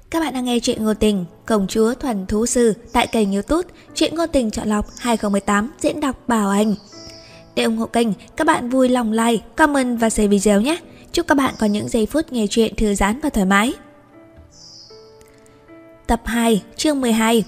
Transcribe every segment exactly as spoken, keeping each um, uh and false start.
Các bạn đang nghe truyện ngôn tình Công chúa thuần thú sư tại kênh YouTube Truyện ngôn tình chọn lọc hai không một tám diễn đọc Bảo Anh. Để ủng hộ kênh, các bạn vui lòng like, comment và share video nhé. Chúc các bạn có những giây phút nghe truyện thư giãn và thoải mái. Tập hai, chương mười hai.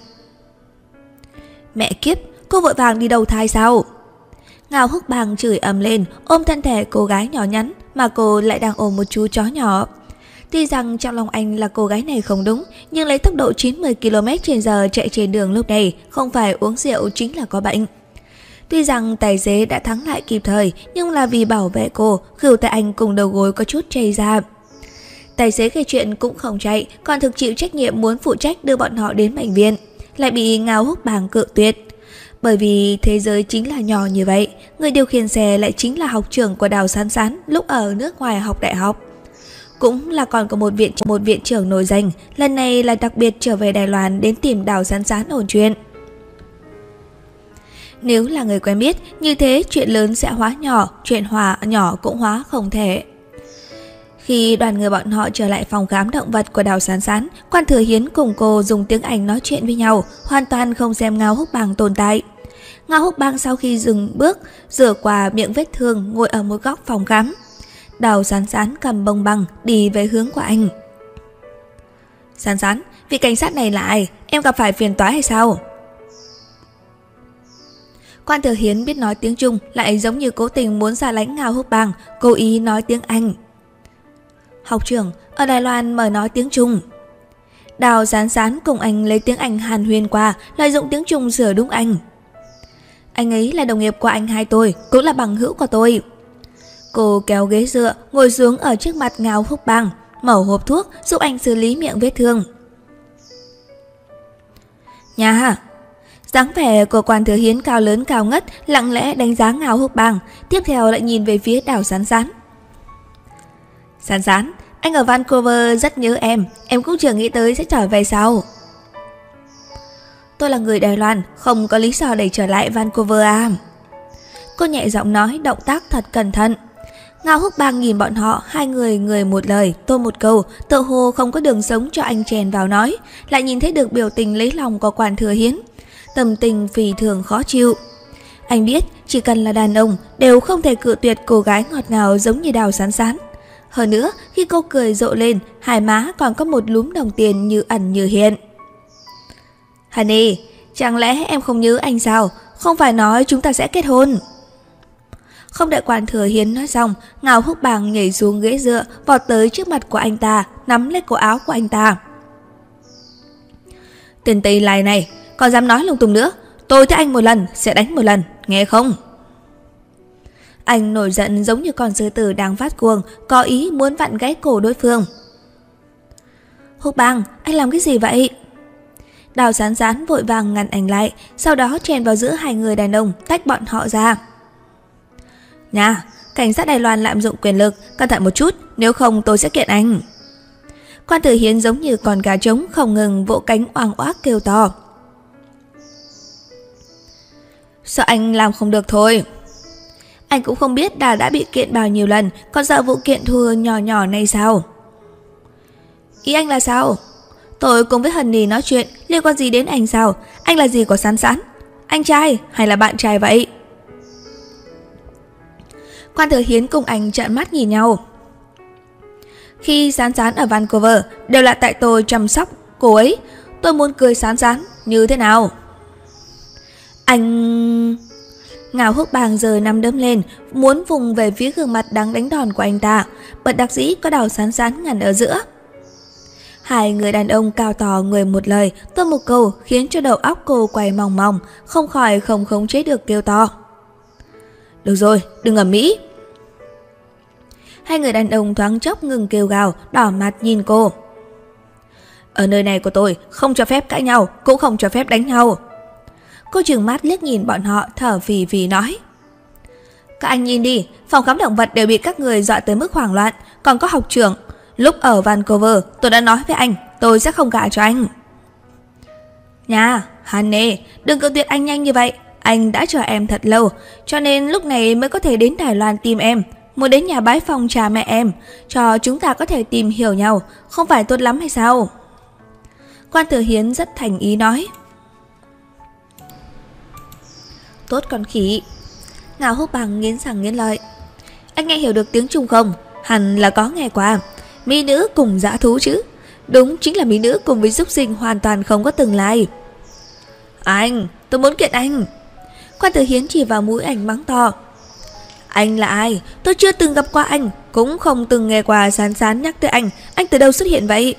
Mẹ kiếp, cô vội vàng đi đầu thai sao? Ngao Húc Bang chửi ầm lên, ôm thân thể cô gái nhỏ nhắn mà cô lại đang ôm một chú chó nhỏ. Tuy rằng trong lòng anh là cô gái này không đúng, nhưng lấy tốc độ chín mươi ki lô mét trên giờ chạy trên đường lúc này không phải uống rượu chính là có bệnh. Tuy rằng tài xế đã thắng lại kịp thời, nhưng là vì bảo vệ cô, khửu tay anh cùng đầu gối có chút chảy ra. Tài xế gây chuyện cũng không chạy, còn thực chịu trách nhiệm muốn phụ trách đưa bọn họ đến bệnh viện, lại bị Ngao Húc Bang cự tuyệt. Bởi vì thế giới chính là nhỏ như vậy, người điều khiển xe lại chính là học trưởng của Đào Sán Sán lúc ở nước ngoài học đại học. Cũng là còn có một viện một viện trưởng nổi danh, lần này là đặc biệt trở về Đài Loan đến tìm Đào Sán Sán ổn chuyện. Nếu là người quen biết, như thế chuyện lớn sẽ hóa nhỏ, chuyện hòa nhỏ cũng hóa không thể. Khi đoàn người bọn họ trở lại phòng khám động vật của Đào Sán Sán, Quan Thừa Hiến cùng cô dùng tiếng Anh nói chuyện với nhau, hoàn toàn không xem Ngao Húc Bang tồn tại. Ngao Húc Bang sau khi dừng bước, rửa qua miệng vết thương, ngồi ở một góc phòng khám. Đào Sán Sán cầm bông băng đi về hướng của anh. Sán Sán, vị cảnh sát này là ai? Em gặp phải phiền toái hay sao? Quan Thừa Hiến biết nói tiếng Trung, lại giống như cố tình muốn xa lánh Ngao Húc Bang, cố ý nói tiếng Anh. Học trưởng, ở Đài Loan mời nói tiếng Trung. Đào Sán Sán cùng anh lấy tiếng Anh hàn huyên qua, lợi dụng tiếng Trung sửa đúng anh. Anh ấy là đồng nghiệp của anh hai tôi, cũng là bằng hữu của tôi. Cô kéo ghế dựa, ngồi xuống ở trước mặt Ngao Húc Bang, mở hộp thuốc giúp anh xử lý miệng vết thương. Nhà hả? Dáng vẻ của Quan Thừa Hiến cao lớn cao ngất, lặng lẽ đánh giá Ngao Húc Bang, tiếp theo lại nhìn về phía Đào Sán Sán. Sán Sán, anh ở Vancouver rất nhớ em, em cũng chưa nghĩ tới sẽ trở về sau. Tôi là người Đài Loan, không có lý do để trở lại Vancouver à? Cô nhẹ giọng nói, động tác thật cẩn thận. Ngao Húc Bang nhìn bọn họ, hai người người một lời, tôi một câu, tự hồ không có đường sống cho anh chèn vào nói, lại nhìn thấy được biểu tình lấy lòng của Quan Thừa Hiến, tâm tình phì thường khó chịu. Anh biết chỉ cần là đàn ông đều không thể cự tuyệt cô gái ngọt ngào giống như Đào Sán Sán. Hơn nữa, khi cô cười rộ lên, hai má còn có một lúm đồng tiền như ẩn như hiện. Honey, chẳng lẽ em không nhớ anh sao? Không phải nói chúng ta sẽ kết hôn. Không đợi Quan Thừa Hiến nói xong, Ngao Húc Bang nhảy xuống ghế dựa, vọt tới trước mặt của anh ta, nắm lấy cổ áo của anh ta. Tên Tây Lai này, còn dám nói lung tung nữa, tôi thấy anh một lần sẽ đánh một lần, nghe không? Anh nổi giận giống như con sư tử đang phát cuồng, có ý muốn vặn gãy cổ đối phương. Húc Bang, anh làm cái gì vậy? Đào Sán Sán vội vàng ngăn anh lại, sau đó chèn vào giữa hai người đàn ông, tách bọn họ ra. Nha, cảnh sát Đài Loan lạm dụng quyền lực, cẩn thận một chút, nếu không tôi sẽ kiện anh. Quan Thừa Hiến giống như con gà trống không ngừng vỗ cánh oang oác kêu to. Sợ anh làm không được thôi. Anh cũng không biết đã đã bị kiện bao nhiêu lần, còn sợ vụ kiện thua nhỏ nhỏ này sao? Ý anh là sao? Tôi cùng với Honey nói chuyện, liên quan gì đến anh sao? Anh là gì của Sán Sán? Anh trai hay là bạn trai vậy? Quan Thừa Hiến cùng anh trợn mắt nhìn nhau. Khi Sán Sán ở Vancouver, đều là tại tôi chăm sóc cô ấy. Tôi muốn cười Sán Sán như thế nào? Anh... Ngao Húc Bang giờ nắm đấm lên, muốn vùng về phía gương mặt đáng đánh đòn của anh ta. Bất đắc dĩ có Đào Sán Sán ngăn ở giữa. Hai người đàn ông cao to người một lời, tôi một câu khiến cho đầu óc cô quay mòng mòng, không khỏi không khống chế được kêu to. Được rồi, đừng ầm ĩ. Hai người đàn ông thoáng chốc ngừng kêu gào, đỏ mặt nhìn cô. Ở nơi này của tôi không cho phép cãi nhau, cũng không cho phép đánh nhau. Cô trừng mắt liếc nhìn bọn họ, thở phì phì nói. Các anh nhìn đi, phòng khám động vật đều bị các người dọa tới mức hoảng loạn, còn có học trưởng. Lúc ở Vancouver, tôi đã nói với anh, tôi sẽ không gả cho anh. Nha, Honey, đừng cự tuyệt anh nhanh như vậy. Anh đã chờ em thật lâu, cho nên lúc này mới có thể đến Đài Loan tìm em. Muốn đến nhà bái phòng cha mẹ em, cho chúng ta có thể tìm hiểu nhau, không phải tốt lắm hay sao? Quan Thừa Hiến rất thành ý nói. Tốt con khỉ. Ngao Húc Bằng nghiến răng nghiến lợi. Anh nghe hiểu được tiếng Trung không? Hẳn là có nghe qua. Mỹ nữ cùng dã thú chứ. Đúng chính là mỹ nữ cùng với súc sinh hoàn toàn không có tương lai. Anh, tôi muốn kiện anh. Quan Thừa Hiến chỉ vào mũi anh mắng to. Anh là ai? Tôi chưa từng gặp qua anh, cũng không từng nghe qua Sán Sán nhắc tới anh. Anh từ đâu xuất hiện vậy?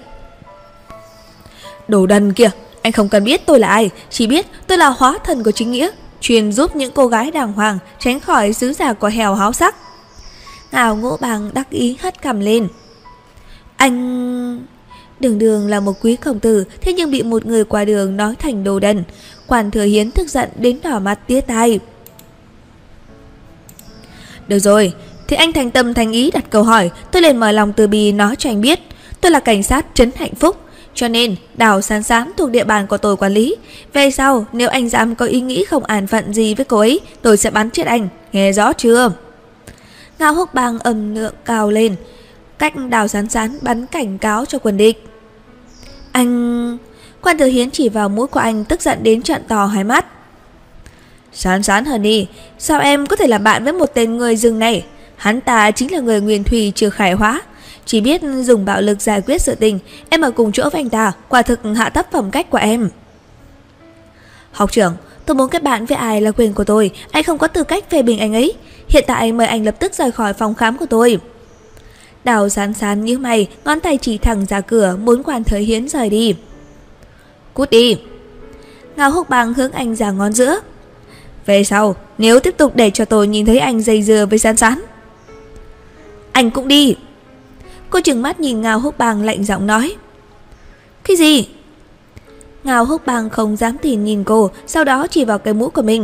Đồ đần kìa, anh không cần biết tôi là ai, chỉ biết tôi là hóa thần của chính nghĩa, chuyên giúp những cô gái đàng hoàng tránh khỏi sứ giả của hèo háo sắc. Ngao Ngũ Bằng đắc ý hất cằm lên. Anh... Đường đường là một quý công tử, thế nhưng bị một người qua đường nói thành đồ đần. Quan Thừa Hiến tức giận đến đỏ mặt tía tai. Được rồi, thì anh thành tâm thành ý đặt câu hỏi, tôi liền mở lòng từ bi nói cho anh biết. Tôi là cảnh sát trấn Hạnh Phúc, cho nên đảo Sán Sán thuộc địa bàn của tôi quản lý. Về sau, nếu anh dám có ý nghĩ không an phận gì với cô ấy, tôi sẽ bắn chết anh, nghe rõ chưa? Ngao Húc Bằng âm lượng cao lên, cách đảo Sán Sán bắn cảnh cáo cho quân địch. Anh... Quan Thừa Hiến chỉ vào mũi của anh tức giận đến trợn to hai mắt. Sán Sán hờn đi, sao em có thể là bạn với một tên người rừng này? Hắn ta chính là người nguyên thủy chưa khải hóa, chỉ biết dùng bạo lực giải quyết sự tình. Em ở cùng chỗ với anh ta, quả thực hạ thấp phẩm cách của em. Học trưởng, tôi muốn kết bạn với ai là quyền của tôi, anh không có tư cách phê bình anh ấy. Hiện tại mời anh lập tức rời khỏi phòng khám của tôi. Đào Sán Sán như mày, ngón tay chỉ thẳng ra cửa, muốn Quan Thừa Hiến rời đi. Cút đi. Ngao Húc Bằng hướng anh ra ngón giữa. Về sau, nếu tiếp tục để cho tôi nhìn thấy anh dây dưa với Sán Sán, anh cũng đi. Cô trừng mắt nhìn Ngao Húc Bằng lạnh giọng nói. Cái gì? Ngao Húc Bằng không dám tin nhìn cô, sau đó chỉ vào cái mũ của mình.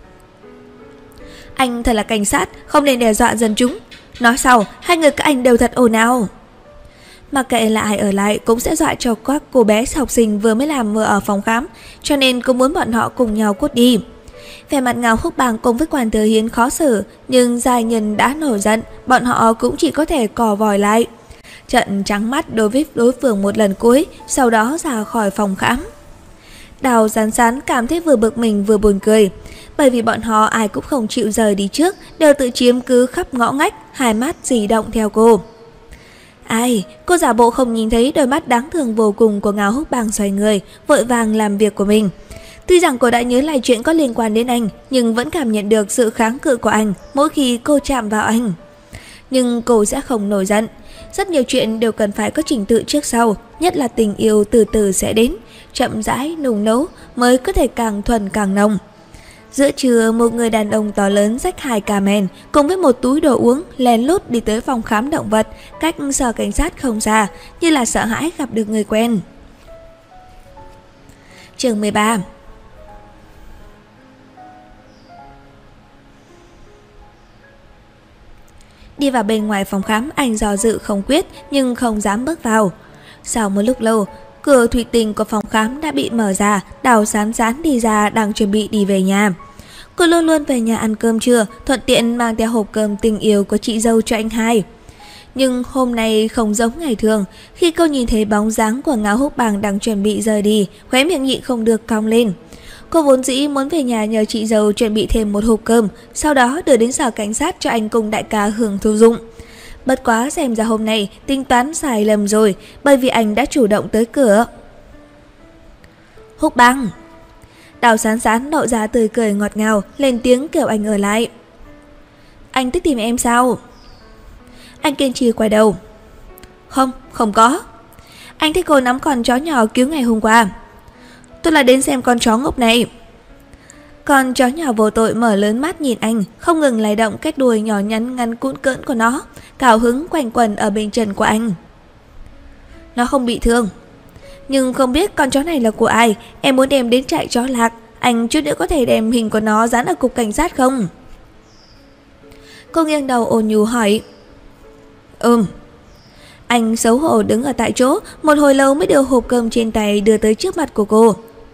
Anh thật là cảnh sát, không nên đe dọa dân chúng. Nói sau, hai người các anh đều thật ồn ào. Mặc kệ là ai ở lại cũng sẽ dọa cho các cô bé học sinh vừa mới làm vừa ở phòng khám, cho nên cô muốn bọn họ cùng nhau cút đi. Vẻ mặt Ngao Húc Bằng cùng với Quan Thừa Hiến khó xử, nhưng giai nhân đã nổi giận, bọn họ cũng chỉ có thể cò vòi lại. Trận trắng mắt đối với đối phương một lần cuối, sau đó ra khỏi phòng khám. Đào Sán Sán cảm thấy vừa bực mình vừa buồn cười, bởi vì bọn họ ai cũng không chịu rời đi trước, đều tự chiếm cứ khắp ngõ ngách, hai mắt dì động theo cô. Ai, cô giả bộ không nhìn thấy đôi mắt đáng thương vô cùng của Ngao Húc Bằng xoay người, vội vàng làm việc của mình. Tuy rằng cô đã nhớ lại chuyện có liên quan đến anh, nhưng vẫn cảm nhận được sự kháng cự của anh mỗi khi cô chạm vào anh. Nhưng cô sẽ không nổi giận. Rất nhiều chuyện đều cần phải có trình tự trước sau, nhất là tình yêu từ từ sẽ đến, chậm rãi nung nấu mới có thể càng thuần càng nồng. Giữa trưa, một người đàn ông to lớn xách hai cà men cùng với một túi đồ uống lén lút đi tới phòng khám động vật, cách sở cảnh sát không xa, như là sợ hãi gặp được người quen. Chương mười ba. Đi vào bên ngoài phòng khám, anh do dự không quyết nhưng không dám bước vào. Sau một lúc lâu, cửa thủy tinh của phòng khám đã bị mở ra. Đào Sán Sán đi ra đang chuẩn bị đi về nhà. Cô luôn luôn về nhà ăn cơm trưa, thuận tiện mang theo hộp cơm tình yêu của chị dâu cho anh hai. Nhưng hôm nay không giống ngày thường, khi cô nhìn thấy bóng dáng của Ngao Húc Bằng đang chuẩn bị rời đi, khóe miệng nhịn không được cong lên. Cô vốn dĩ muốn về nhà nhờ chị dâu chuẩn bị thêm một hộp cơm, sau đó đưa đến sở cảnh sát cho anh cùng đại ca hưởng thụ dụng. Bất quá xem ra hôm nay tính toán sai lầm rồi, bởi vì anh đã chủ động tới cửa. Húc Bằng. Đào Sán Sán lộ ra tươi cười ngọt ngào, lên tiếng kêu anh ở lại. Anh thích tìm em sao? Anh kiên trì quay đầu. Không, không có. Anh thích cô nắm con chó nhỏ cứu ngày hôm qua. Tôi là đến xem con chó ngốc này. Con chó nhỏ vô tội mở lớn mắt nhìn anh, không ngừng lay động cái đuôi nhỏ nhắn ngắn cũn cỡn của nó, cào hứng quanh quẩn ở bên chân của anh. Nó không bị thương, nhưng không biết con chó này là của ai. Em muốn đem đến trại chó lạc. Anh chút nữa có thể đem hình của nó dán ở cục cảnh sát không? Cô nghiêng đầu ôn nhu hỏi. Ừm. Anh xấu hổ đứng ở tại chỗ, một hồi lâu mới đưa hộp cơm trên tay đưa tới trước mặt của cô.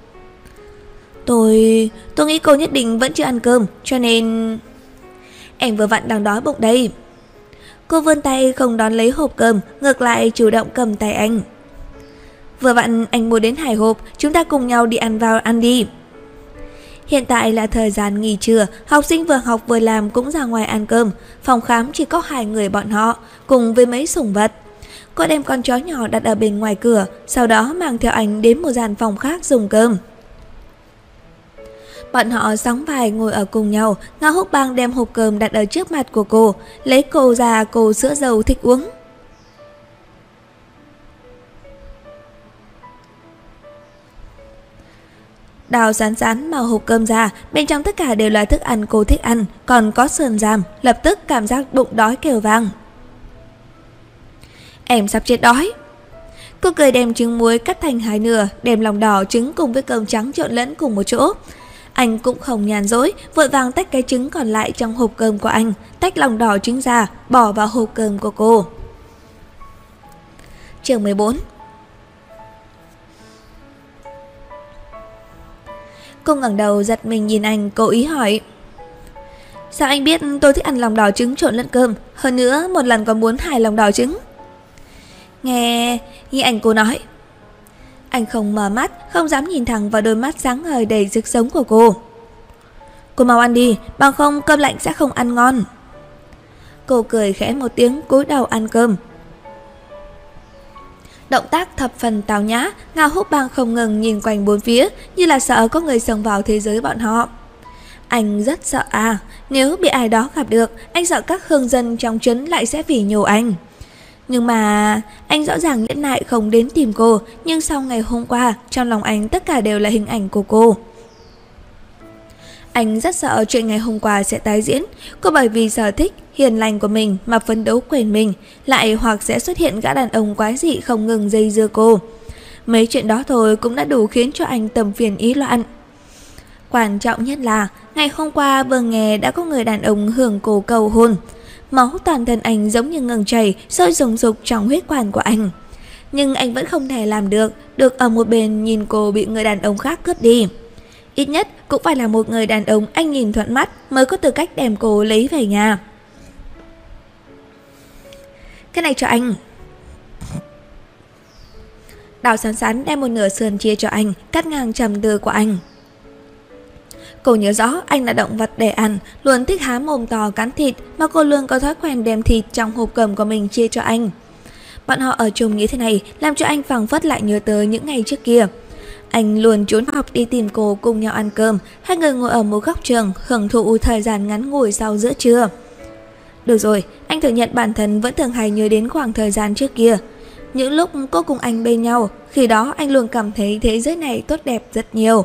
Tôi... tôi nghĩ cô nhất định vẫn chưa ăn cơm, cho nên... Em vừa vặn đang đói bụng đây. Cô vươn tay không đón lấy hộp cơm, ngược lại chủ động cầm tay anh. vừa vặn anh mua đến hai hộp, chúng ta cùng nhau đi ăn vào ăn đi. Hiện tại là thời gian nghỉ trưa, học sinh vừa học vừa làm cũng ra ngoài ăn cơm. Phòng khám chỉ có hai người bọn họ, cùng với mấy sủng vật. Cô đem con chó nhỏ đặt ở bên ngoài cửa, sau đó mang theo anh đến một gian phòng khác dùng cơm. Bọn họ sóng vai ngồi ở cùng nhau. Ngao Húc Bang đem hộp cơm đặt ở trước mặt của cô, lấy cô ra cô sữa dầu thích uống. Đào Sán Sán mở hộp cơm ra, bên trong tất cả đều là thức ăn cô thích ăn, còn có sườn giàm, lập tức cảm giác bụng đói kêu vang. Em sắp chết đói. Cô cười đem trứng muối cắt thành hai nửa, đem lòng đỏ trứng cùng với cơm trắng trộn lẫn cùng một chỗ. Anh cũng không nhàn rỗi, vội vàng tách cái trứng còn lại trong hộp cơm của anh, tách lòng đỏ trứng ra, bỏ vào hộp cơm của cô. Chương mười bốn. Cô ngẩng đầu giật mình nhìn anh, cố ý hỏi: sao anh biết tôi thích ăn lòng đỏ trứng trộn lẫn cơm, hơn nữa một lần còn muốn hai lòng đỏ trứng? Nghe, nghe anh cô nói. Anh không mở mắt, không dám nhìn thẳng vào đôi mắt sáng ngời đầy sức sống của cô. Cô mau ăn đi, bằng không cơm lạnh sẽ không ăn ngon. Cô cười khẽ một tiếng, cúi đầu ăn cơm. Động tác thập phần tào nhã. Ngao Húc Bang không ngừng nhìn quanh bốn phía, như là sợ có người xông vào thế giới bọn họ. Anh rất sợ à, nếu bị ai đó gặp được, anh sợ các hương dân trong trấn lại sẽ phỉ nhổ anh. Nhưng mà anh rõ ràng nhẫn nại không đến tìm cô, nhưng sau ngày hôm qua, trong lòng anh tất cả đều là hình ảnh của cô. Anh rất sợ chuyện ngày hôm qua sẽ tái diễn. Cô bởi vì sở thích hiền lành của mình mà phấn đấu quên mình, lại hoặc sẽ xuất hiện gã đàn ông quái dị không ngừng dây dưa cô. Mấy chuyện đó thôi cũng đã đủ khiến cho anh tâm phiền ý loạn. Quan trọng nhất là ngày hôm qua vừa nghe đã có người đàn ông hưởng cô cầu hôn. Máu toàn thân anh giống như ngừng chảy, sôi rùng rục trong huyết quản của anh. Nhưng anh vẫn không thể làm được, được ở một bên nhìn cô bị người đàn ông khác cướp đi. Ít nhất cũng phải là một người đàn ông anh nhìn thuận mắt mới có tư cách đem cô lấy về nhà. Cái này cho anh. Đào Sán Sán đem một nửa sườn chia cho anh, cắt ngang trầm tư của anh. Cô nhớ rõ anh là động vật để ăn, luôn thích há mồm to cắn thịt, mà cô luôn có thói quen đem thịt trong hộp cơm của mình chia cho anh. Bọn họ ở chung như thế này làm cho anh phảng phất lại nhớ tới những ngày trước kia. Anh luôn trốn học đi tìm cô cùng nhau ăn cơm, hai người ngồi ở một góc trường hưởng thụ thời gian ngắn ngủi sau giữa trưa. Được rồi, anh thừa nhận bản thân vẫn thường hay nhớ đến khoảng thời gian trước kia. Những lúc cô cùng anh bên nhau, khi đó anh luôn cảm thấy thế giới này tốt đẹp rất nhiều.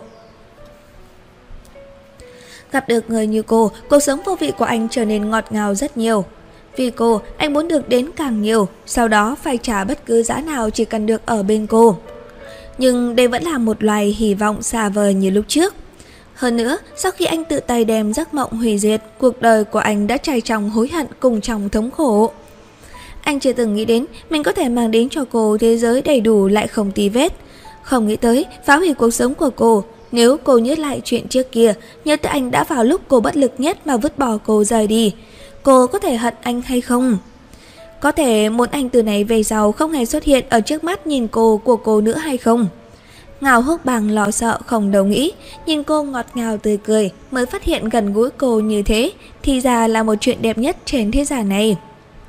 Gặp được người như cô, cuộc sống vô vị của anh trở nên ngọt ngào rất nhiều. Vì cô, anh muốn được đến càng nhiều, sau đó phải trả bất cứ giá nào chỉ cần được ở bên cô. Nhưng đây vẫn là một loài hy vọng xa vời như lúc trước. Hơn nữa, sau khi anh tự tay đem giấc mộng hủy diệt, cuộc đời của anh đã trải trong hối hận cùng trong thống khổ. Anh chưa từng nghĩ đến mình có thể mang đến cho cô thế giới đầy đủ lại không tì vết. Không nghĩ tới phá hủy cuộc sống của cô. Nếu cô nhớ lại chuyện trước kia, nhớ tới anh đã vào lúc cô bất lực nhất mà vứt bỏ cô rời đi, cô có thể hận anh hay không? Có thể muốn anh từ này về sau không hề xuất hiện ở trước mắt nhìn cô của cô nữa hay không? Ngao Húc Bang lo sợ không đầu nghĩ, nhìn cô ngọt ngào tươi cười, mới phát hiện gần gũi cô như thế thì ra là một chuyện đẹp nhất trên thế gian này.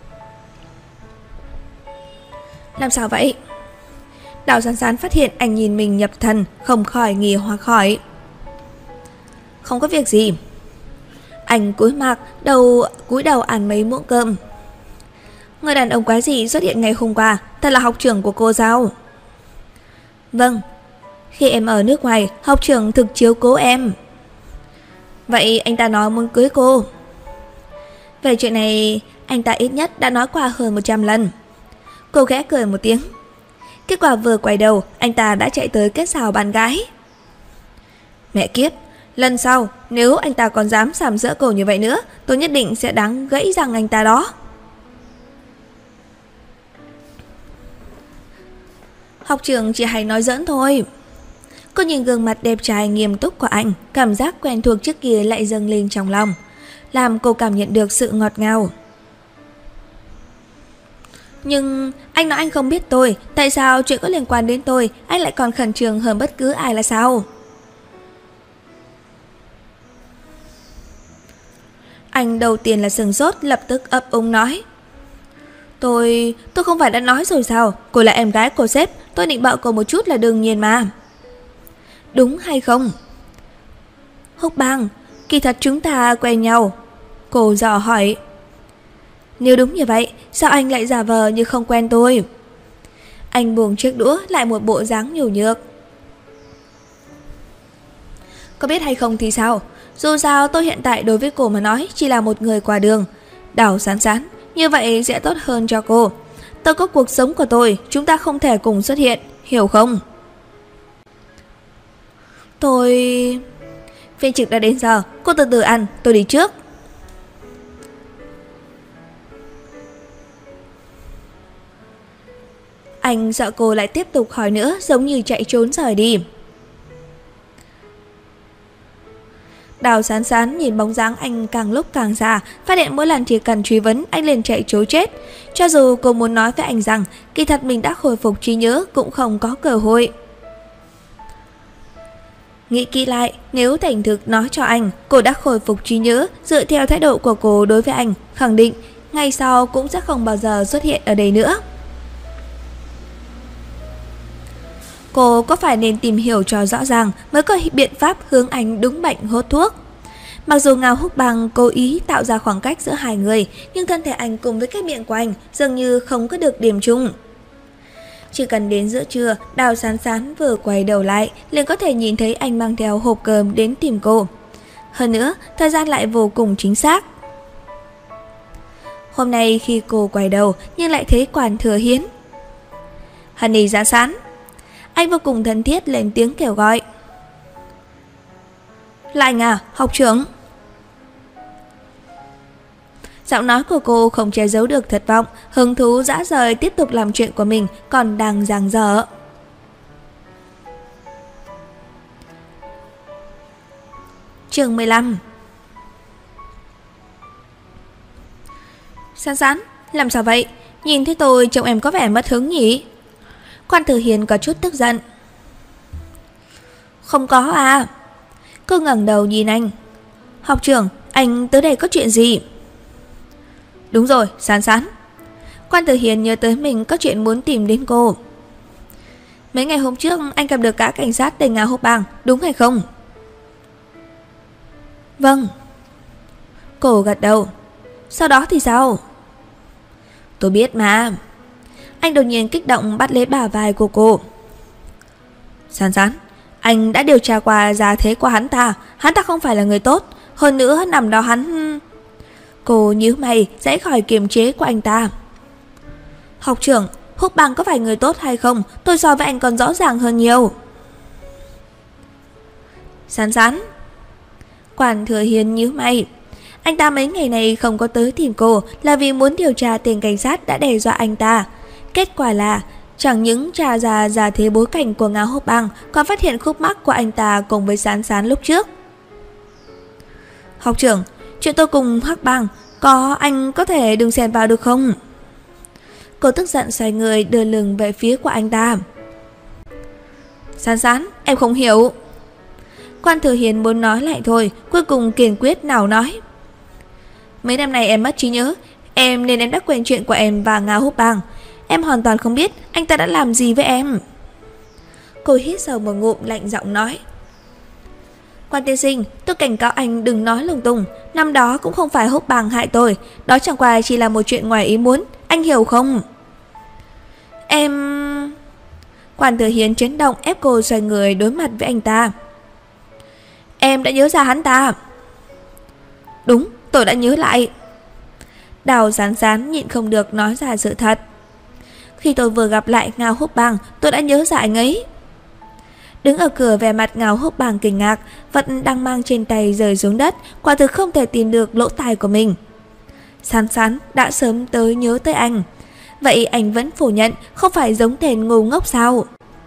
Làm sao vậy? Đào Sán Sán phát hiện anh nhìn mình nhập thần, không khỏi nghi hoặc hỏi. Không có việc gì. Anh cúi mặt, đầu cúi đầu ăn mấy muỗng cơm. Người đàn ông quái gì xuất hiện ngày hôm qua, thật là học trưởng của cô sao? Vâng. Khi em ở nước ngoài, học trưởng thực chiếu cố em. Vậy anh ta nói muốn cưới cô. Về chuyện này, anh ta ít nhất đã nói qua hơn một trăm lần. Cô khẽ cười một tiếng. Kết quả vừa quay đầu, anh ta đã chạy tới kết sào bạn gái. Mẹ kiếp, lần sau nếu anh ta còn dám sàm sỡ cô như vậy nữa, tôi nhất định sẽ đáng gãy răng anh ta đó. Học trưởng chỉ hay nói giỡn thôi. Cô nhìn gương mặt đẹp trai nghiêm túc của anh, cảm giác quen thuộc trước kia lại dâng lên trong lòng, làm cô cảm nhận được sự ngọt ngào. Nhưng anh nói anh không biết tôi, tại sao chuyện có liên quan đến tôi anh lại còn khẩn trương hơn bất cứ ai là sao? Anh đầu tiên là sừng sốt, lập tức ấp úng nói. Tôi... tôi không phải đã nói rồi sao? Cô là em gái của sếp, tôi định bợ cô một chút là đương nhiên mà. Đúng hay không? Húc Bang, kỳ thật chúng ta quen nhau. Cô dò hỏi. Nếu đúng như vậy, sao anh lại giả vờ như không quen tôi? Anh buông chiếc đũa lại một bộ dáng nhủ nhược. Có biết hay không thì sao? Dù sao tôi hiện tại đối với cô mà nói chỉ là một người qua đường. Đào Sán Sán, như vậy sẽ tốt hơn cho cô. Tôi có cuộc sống của tôi, chúng ta không thể cùng xuất hiện, hiểu không? Tôi... Phiên trực đã đến giờ, cô từ từ ăn, tôi đi trước. Anh sợ cô lại tiếp tục hỏi nữa, giống như chạy trốn rời đi. Đào Sán Sán nhìn bóng dáng anh càng lúc càng xa, phát hiện mỗi lần chỉ cần truy vấn anh liền chạy trối chết. Cho dù cô muốn nói với anh rằng kỳ thật mình đã khôi phục trí nhớ cũng không có cơ hội. Nghĩ kỹ lại, nếu thành thực nói cho anh cô đã khôi phục trí nhớ, dựa theo thái độ của cô đối với anh, khẳng định ngày sau cũng sẽ không bao giờ xuất hiện ở đây nữa. Cô có phải nên tìm hiểu cho rõ ràng mới có biện pháp hướng anh đúng bệnh hốt thuốc. Mặc dù Ngao Húc Bang cố ý tạo ra khoảng cách giữa hai người, nhưng thân thể anh cùng với cái miệng của anh dường như không có được điểm chung. Chỉ cần đến giữa trưa, Đào Sán Sán vừa quay đầu lại liền có thể nhìn thấy anh mang theo hộp cơm đến tìm cô. Hơn nữa, thời gian lại vô cùng chính xác. Hôm nay khi cô quay đầu nhưng lại thấy Quản Thừa Hiến. Honey Sán Sán. Anh vô cùng thân thiết lên tiếng kêu gọi. Là anh à, học trưởng. Giọng nói của cô không che giấu được thất vọng, hứng thú dã rời tiếp tục làm chuyện của mình còn đang dang dở. Chương mười lăm. Sán Sán, làm sao vậy? Nhìn thấy tôi trông em có vẻ mất hứng nhỉ? Quan Tử Hiền có chút tức giận. Không có à? Cô ngẩng đầu nhìn anh. Học trưởng, anh tới đây có chuyện gì? Đúng rồi, Sán Sán. Quan Tử Hiền nhớ tới mình có chuyện muốn tìm đến cô. Mấy ngày hôm trước anh gặp được cả cảnh sát tại Ngao Húc Bang, đúng hay không? Vâng. Cô gật đầu. Sau đó thì sao? Tôi biết mà. Anh đột nhiên kích động bắt lấy bả vai của cô. Sán Sán, anh đã điều tra qua gia thế của hắn ta. Hắn ta không phải là người tốt. Hơn nữa nằm đó hắn... Cô nhíu mày dãy khỏi kiềm chế của anh ta. Học trưởng, Húc Bang có phải người tốt hay không? Tôi so với anh còn rõ ràng hơn nhiều. Sán Sán. Quản Thừa Hiền nhíu mày. Anh ta mấy ngày này không có tới tìm cô là vì muốn điều tra tên cảnh sát đã đe dọa anh ta. Kết quả là chẳng những tra ra ra thế bối cảnh của Ngao Húc Bang, còn phát hiện khúc mắc của anh ta cùng với Sán Sán lúc trước. Học trưởng, chuyện tôi cùng Hắc Bang có anh có thể đừng xen vào được không? Cô tức giận xoay người đưa lưng về phía của anh ta. Sán Sán, em không hiểu. Quan Thừa Hiền muốn nói lại thôi, cuối cùng kiên quyết nào nói. Mấy năm này em mất trí nhớ, em nên em đã quên chuyện của em và Ngao Húc Bang. Em hoàn toàn không biết anh ta đã làm gì với em. Cô hít sâu một ngụm lạnh giọng nói. Quan tiên sinh, tôi cảnh cáo anh đừng nói lung tung. Năm đó cũng không phải Húc Bang hại tôi. Đó chẳng qua chỉ là một chuyện ngoài ý muốn. Anh hiểu không? Em... Quan Thừa Hiền chấn động ép cô xoay người đối mặt với anh ta. Em đã nhớ ra hắn ta. Đúng, tôi đã nhớ lại. Đào Sán Sán nhịn không được nói ra sự thật. Khi tôi vừa gặp lại Ngao Húc Bang, tôi đã nhớ ra anh ấy. Đứng ở cửa vẻ mặt Ngao Húc Bang kinh ngạc, vật đang mang trên tay rơi xuống đất, quả thực không thể tin được lỗ tai của mình. Sán Sán đã sớm tới nhớ tới anh. Vậy anh vẫn phủ nhận, không phải giống tên ngu ngốc sao?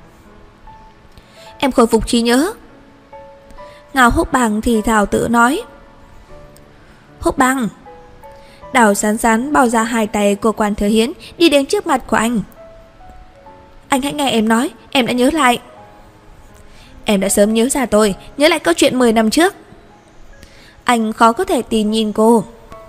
Em khôi phục trí nhớ. Ngao Húc Bang thì thào tự nói. Húc Bang. Đào Sán Sán bao ra hai tay của Quan Thừa Hiến, đi đến trước mặt của anh. Anh hãy nghe em nói, em đã nhớ lại. Em đã sớm nhớ ra tôi, nhớ lại câu chuyện mười năm trước. Anh khó có thể tin nhìn cô.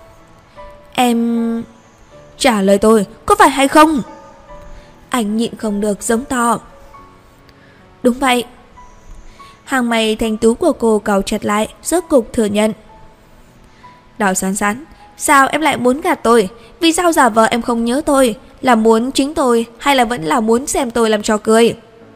Em... Trả lời tôi, có phải hay không? Anh nhịn không được giống to. Đúng vậy. Hàng mày thanh tú của cô cau chặt lại, rốt cục thừa nhận. Đào Sán Sán, sao em lại muốn gạt tôi? Vì sao giả vờ em không nhớ tôi? Là muốn chính tôi hay là vẫn là muốn xem tôi làm trò cười?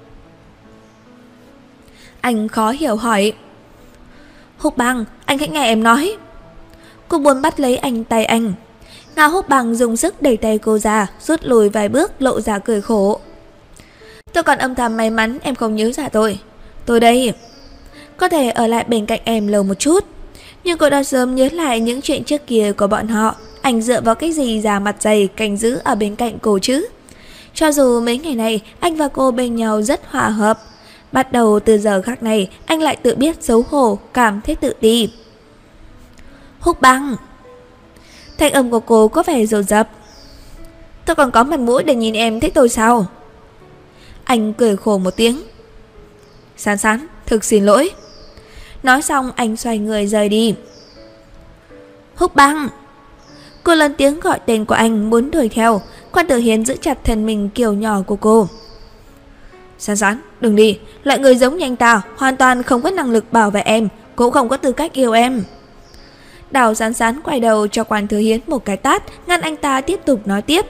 Anh khó hiểu hỏi. Húc Bang, anh hãy nghe em nói. Cô muốn bắt lấy anh tay anh. Ngao Húc Bang dùng sức đẩy tay cô ra, rút lùi vài bước, lộ ra cười khổ. Tôi còn âm thầm may mắn em không nhớ ra tôi. Tôi đây, có thể ở lại bên cạnh em lâu một chút. Nhưng cô đã sớm nhớ lại những chuyện trước kia của bọn họ. Anh dựa vào cái gì già mặt dày canh giữ ở bên cạnh cô chứ? Cho dù mấy ngày này anh và cô bên nhau rất hòa hợp, bắt đầu từ giờ khắc này anh lại tự biết xấu hổ, cảm thấy tự ti. Húc Bang. Thanh âm của cô có vẻ dồn dập. Tôi còn có mặt mũi để nhìn em thích tôi sao? Anh cười khổ một tiếng. Sán Sán, thực xin lỗi. Nói xong anh xoay người rời đi. Húc Bang. Cô lớn tiếng gọi tên của anh, muốn đuổi theo. Quan Tử Hiến giữ chặt thân mình kiểu nhỏ của cô. Sán Sán, đừng đi. Loại người giống như anh ta hoàn toàn không có năng lực bảo vệ em, cũng không có tư cách yêu em. Đào Sán Sán quay đầu cho Quan Thừa Hiến một cái tát, ngăn anh ta tiếp tục nói tiếp.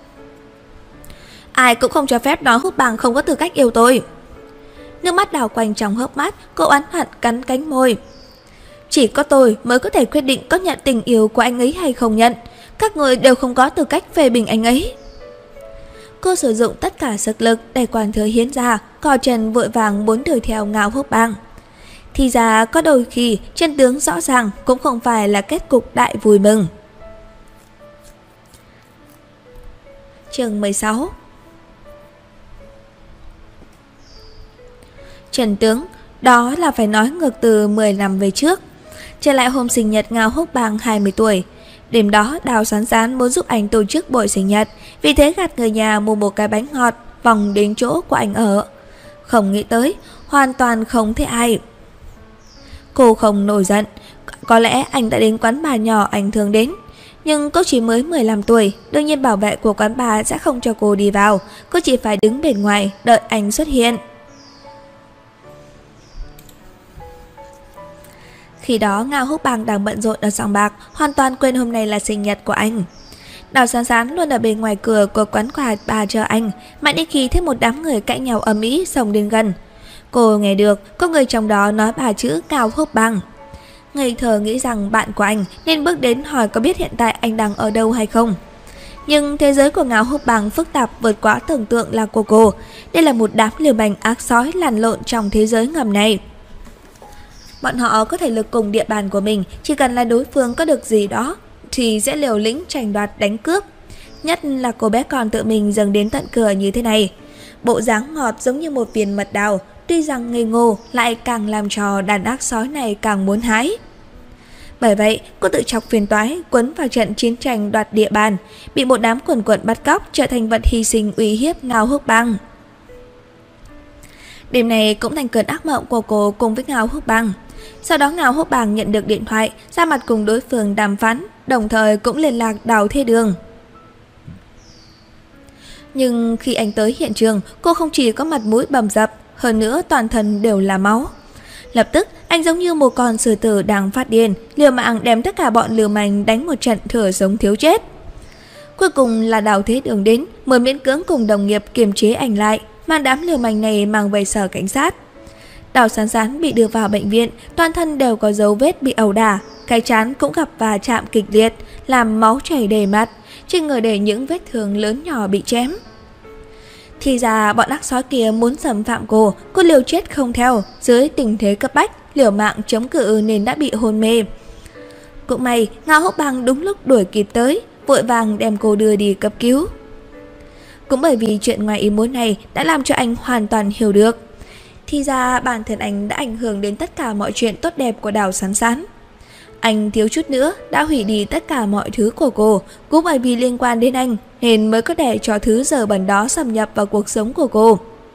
Ai cũng không cho phép nói Húc Bang không có tư cách yêu tôi. Nước mắt đào quanh trong hốc mắt, cô oán hận cắn cánh môi. Chỉ có tôi mới có thể quyết định có nhận tình yêu của anh ấy hay không nhận. Các người đều không có tư cách phê bình anh ấy. Cô sử dụng tất cả sức lực đẩy Quan Thừa Hiến ra, cò chân vội vàng muốn đuổi theo Ngao Húc Bang. Thì ra có đôi khi chân tướng rõ ràng cũng không phải là kết cục đại vui mừng. Chương mười sáu. Trần tướng, đó là phải nói ngược từ mười năm về trước. Trở lại hôm sinh nhật Ngao Húc Bang hai mươi tuổi. Đêm đó Đào Sán Sán muốn giúp anh tổ chức buổi sinh nhật, vì thế gạt người nhà mua một cái bánh ngọt vòng đến chỗ của anh ở. Không nghĩ tới, hoàn toàn không thấy ai. Cô không nổi giận. Có lẽ anh đã đến quán bà nhỏ anh thường đến. Nhưng cô chỉ mới mười lăm tuổi, đương nhiên bảo vệ của quán bà sẽ không cho cô đi vào. Cô chỉ phải đứng bên ngoài đợi anh xuất hiện. Khi đó Ngao Húc Bang đang bận rộn ở sòng bạc, hoàn toàn quên hôm nay là sinh nhật của anh. Đào Sán Sán luôn ở bên ngoài cửa của quán quà bà chờ anh, mãi đến khi thấy một đám người cãi nhau ầm ĩ xông đến gần. Cô nghe được có người trong đó nói ba chữ Ngao Húc Bang. Ngây thơ nghĩ rằng bạn của anh nên bước đến hỏi có biết hiện tại anh đang ở đâu hay không. Nhưng thế giới của Ngao Húc Bang phức tạp vượt quá tưởng tượng là của cô. Đây là một đám liều manh ác sói lăn lộn trong thế giới ngầm này. Bọn họ có thể lực cùng địa bàn của mình, chỉ cần là đối phương có được gì đó thì sẽ liều lĩnh tranh đoạt đánh cướp. Nhất là cô bé con tự mình dâng đến tận cửa như thế này. Bộ dáng ngọt giống như một viên mật đào, tuy rằng ngây ngô lại càng làm cho đàn ác sói này càng muốn hái. Bởi vậy cô tự chọc phiền toái, quấn vào trận chiến tranh đoạt địa bàn, bị một đám quần quần bắt cóc, trở thành vật hy sinh uy hiếp Ngao Húc Bang. Đêm này cũng thành cơn ác mộng của cô cùng với Ngao Húc Bang. Sau đó Ngao Húc Bang nhận được điện thoại, ra mặt cùng đối phương đàm phán, đồng thời cũng liên lạc Đào Thế Đường. Nhưng khi anh tới hiện trường, cô không chỉ có mặt mũi bầm dập, hơn nữa toàn thân đều là máu. Lập tức anh giống như một con sư tử đang phát điên, liều mạng đem tất cả bọn lưu manh đánh một trận thừa sống thiếu chết. Cuối cùng là Đào Thế Đường đến, mới miễn cưỡng cùng đồng nghiệp kiềm chế anh lại, mang đám lưu manh này mang về sở cảnh sát. Đào Sán Sán bị đưa vào bệnh viện, toàn thân đều có dấu vết bị ẩu đả, cái trán cũng gặp va chạm kịch liệt, làm máu chảy đầy mặt, trên người để những vết thương lớn nhỏ bị chém. Thì ra bọn ác sói kia muốn xâm phạm cô, cô liều chết không theo, dưới tình thế cấp bách, liều mạng chống cự nên đã bị hôn mê. Cũng may Ngao Húc Bang đúng lúc đuổi kịp tới, vội vàng đem cô đưa đi cấp cứu. Cũng bởi vì chuyện ngoài ý muốn này đã làm cho anh hoàn toàn hiểu được. Thì ra bản thân anh đã ảnh hưởng đến tất cả mọi chuyện tốt đẹp của Đào Sán Sán. Anh thiếu chút nữa đã hủy đi tất cả mọi thứ của cô. Cũng bởi vì liên quan đến anh nên mới có thể cho thứ dơ bẩn đó xâm nhập vào cuộc sống của cô.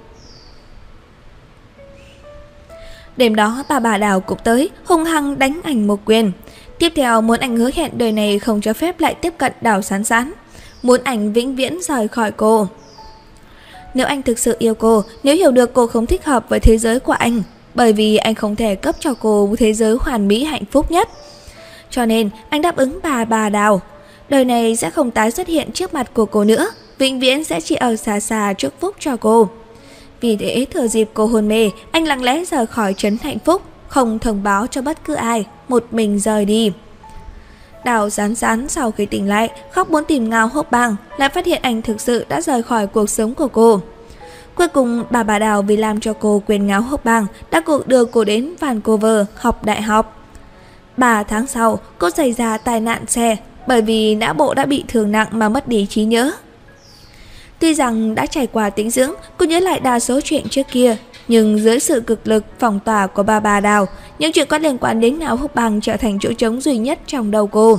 Đêm đó bà bà Đào cũng tới, hung hăng đánh anh một quyền. Tiếp theo muốn anh hứa hẹn đời này không cho phép lại tiếp cận Đào Sán Sán, muốn anh vĩnh viễn rời khỏi cô. Nếu anh thực sự yêu cô, nếu hiểu được cô không thích hợp với thế giới của anh, bởi vì anh không thể cấp cho cô một thế giới hoàn mỹ hạnh phúc nhất, cho nên anh đáp ứng bà bà Đào. Đời này sẽ không tái xuất hiện trước mặt của cô nữa, vĩnh viễn sẽ chỉ ở xa xa chúc phúc cho cô. Vì thế thừa dịp cô hôn mê, anh lặng lẽ rời khỏi trấn Hạnh Phúc, không thông báo cho bất cứ ai, một mình rời đi. Đào Sán Sán sau khi tỉnh lại khóc muốn tìm Ngao Hốc Bang, lại phát hiện anh thực sự đã rời khỏi cuộc sống của cô. Cuối cùng bà bà Đào vì làm cho cô quên Ngao Hốc Bang đã cuộc đưa cô đến Vancouver học đại học. Ba tháng sau cô xảy ra tai nạn xe, bởi vì não bộ đã bị thương nặng mà mất đi trí nhớ. Tuy rằng đã trải qua tĩnh dưỡng, cô nhớ lại đa số chuyện trước kia, nhưng dưới sự cực lực phong tỏa của bà bà Đào, những chuyện có liên quan đến Ngao Hốc Bang trở thành chỗ trống duy nhất trong đầu cô.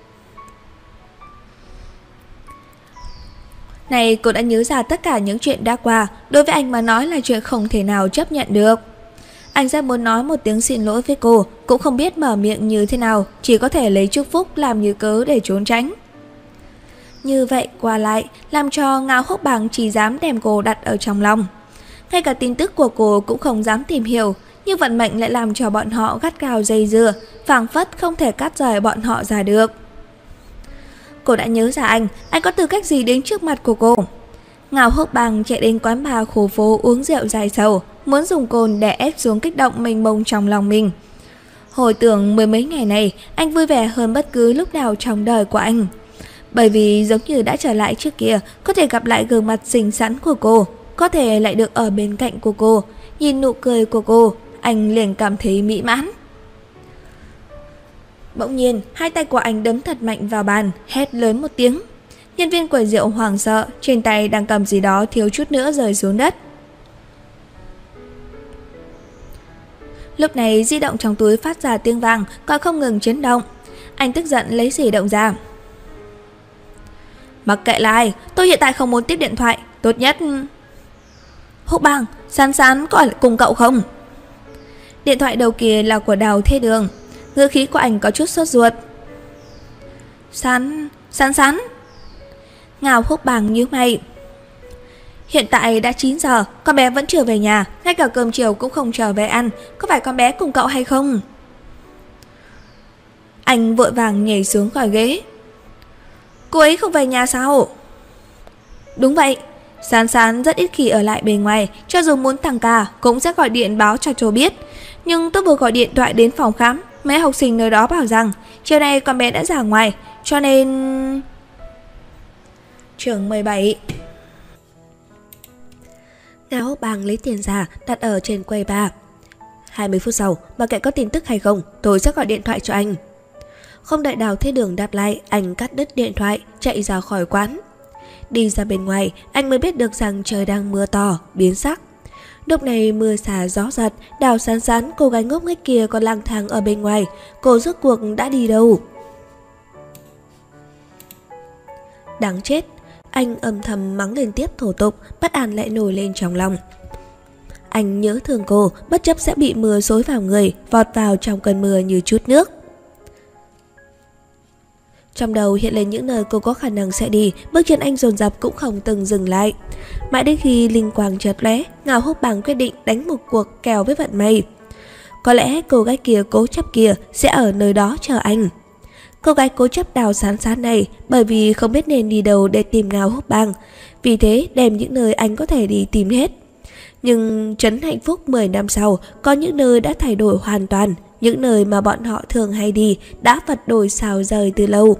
Này cô đã nhớ ra tất cả những chuyện đã qua, đối với anh mà nói là chuyện không thể nào chấp nhận được. Anh rất muốn nói một tiếng xin lỗi với cô, cũng không biết mở miệng như thế nào, chỉ có thể lấy chúc phúc làm như cớ để trốn tránh. Như vậy qua lại, làm cho Ngao Hốc Bang chỉ dám đem cô đặt ở trong lòng. Ngay cả tin tức của cô cũng không dám tìm hiểu, nhưng vận mệnh lại làm cho bọn họ gắt gao dây dưa, phảng phất không thể cắt rời bọn họ ra được. Cô đã nhớ ra anh, anh có tư cách gì đến trước mặt của cô? Ngao Hốc Bang chạy đến quán bar khu phố uống rượu dài sầu, muốn dùng cồn để ép xuống kích động mênh mông trong lòng mình. Hồi tưởng mười mấy ngày này, anh vui vẻ hơn bất cứ lúc nào trong đời của anh. Bởi vì giống như đã trở lại trước kia, có thể gặp lại gương mặt xinh xắn của cô, có thể lại được ở bên cạnh của cô, nhìn nụ cười của cô, anh liền cảm thấy mỹ mãn. Bỗng nhiên, hai tay của anh đấm thật mạnh vào bàn, hét lớn một tiếng. Nhân viên quầy rượu hoảng sợ, trên tay đang cầm gì đó thiếu chút nữa rơi xuống đất. Lúc này di động trong túi phát ra tiếng vang, còn không ngừng chấn động. Anh tức giận lấy di động ra. Mặc kệ là ai, tôi hiện tại không muốn tiếp điện thoại, tốt nhất... Hốc Bang, Sán Sán có ở cùng cậu không? Điện thoại đầu kia là của Đào Thế Đường. Ngữ khí của anh có chút sốt ruột. Sán... Sán Sán. Ngao Hốc Bang nhíu mày. Hiện tại đã chín giờ, con bé vẫn chưa về nhà, ngay cả cơm chiều cũng không trở về ăn. Có phải con bé cùng cậu hay không? Anh vội vàng nhảy xuống khỏi ghế. Cô ấy không về nhà sao? Đúng vậy, Sán Sán rất ít khi ở lại bên ngoài, cho dù muốn tăng ca cũng sẽ gọi điện báo cho Châu biết. Nhưng tôi vừa gọi điện thoại đến phòng khám, mấy học sinh nơi đó bảo rằng chiều nay con bé đã ra ngoài, cho nên... Chương mười bảy. Ngao Hốc Bang lấy tiền ra đặt ở trên quầy bar. hai mươi phút sau, mặc kệ có tin tức hay không, tôi sẽ gọi điện thoại cho anh. Không đợi Đào Thế Đường đáp lại, anh cắt đứt điện thoại, chạy ra khỏi quán. Đi ra bên ngoài, anh mới biết được rằng trời đang mưa to, biến sắc. Lúc này mưa xả gió giật, Đào Sán Sán, cô gái ngốc nghếch kia còn lang thang ở bên ngoài. Cô rốt cuộc đã đi đâu? Đáng chết! Anh âm thầm mắng liên tiếp thổ tục, bất an lại nổi lên trong lòng. Anh nhớ thương cô, bất chấp sẽ bị mưa xối vào người, vọt vào trong cơn mưa như chút nước. Trong đầu hiện lên những nơi cô có khả năng sẽ đi, bước chân anh dồn dập cũng không từng dừng lại. Mãi đến khi linh quang chợt lóe, Ngao Hốc Bang quyết định đánh một cuộc kèo với vận may. Có lẽ cô gái kia cố chấp kia sẽ ở nơi đó chờ anh. Cô gái cố chấp Đào Sán Sán này bởi vì không biết nên đi đâu để tìm Ngao Hốc Bang, vì thế đem những nơi anh có thể đi tìm hết. Nhưng trấn Hạnh Phúc mười năm sau, có những nơi đã thay đổi hoàn toàn, những nơi mà bọn họ thường hay đi đã vật đổi sao rời từ lâu.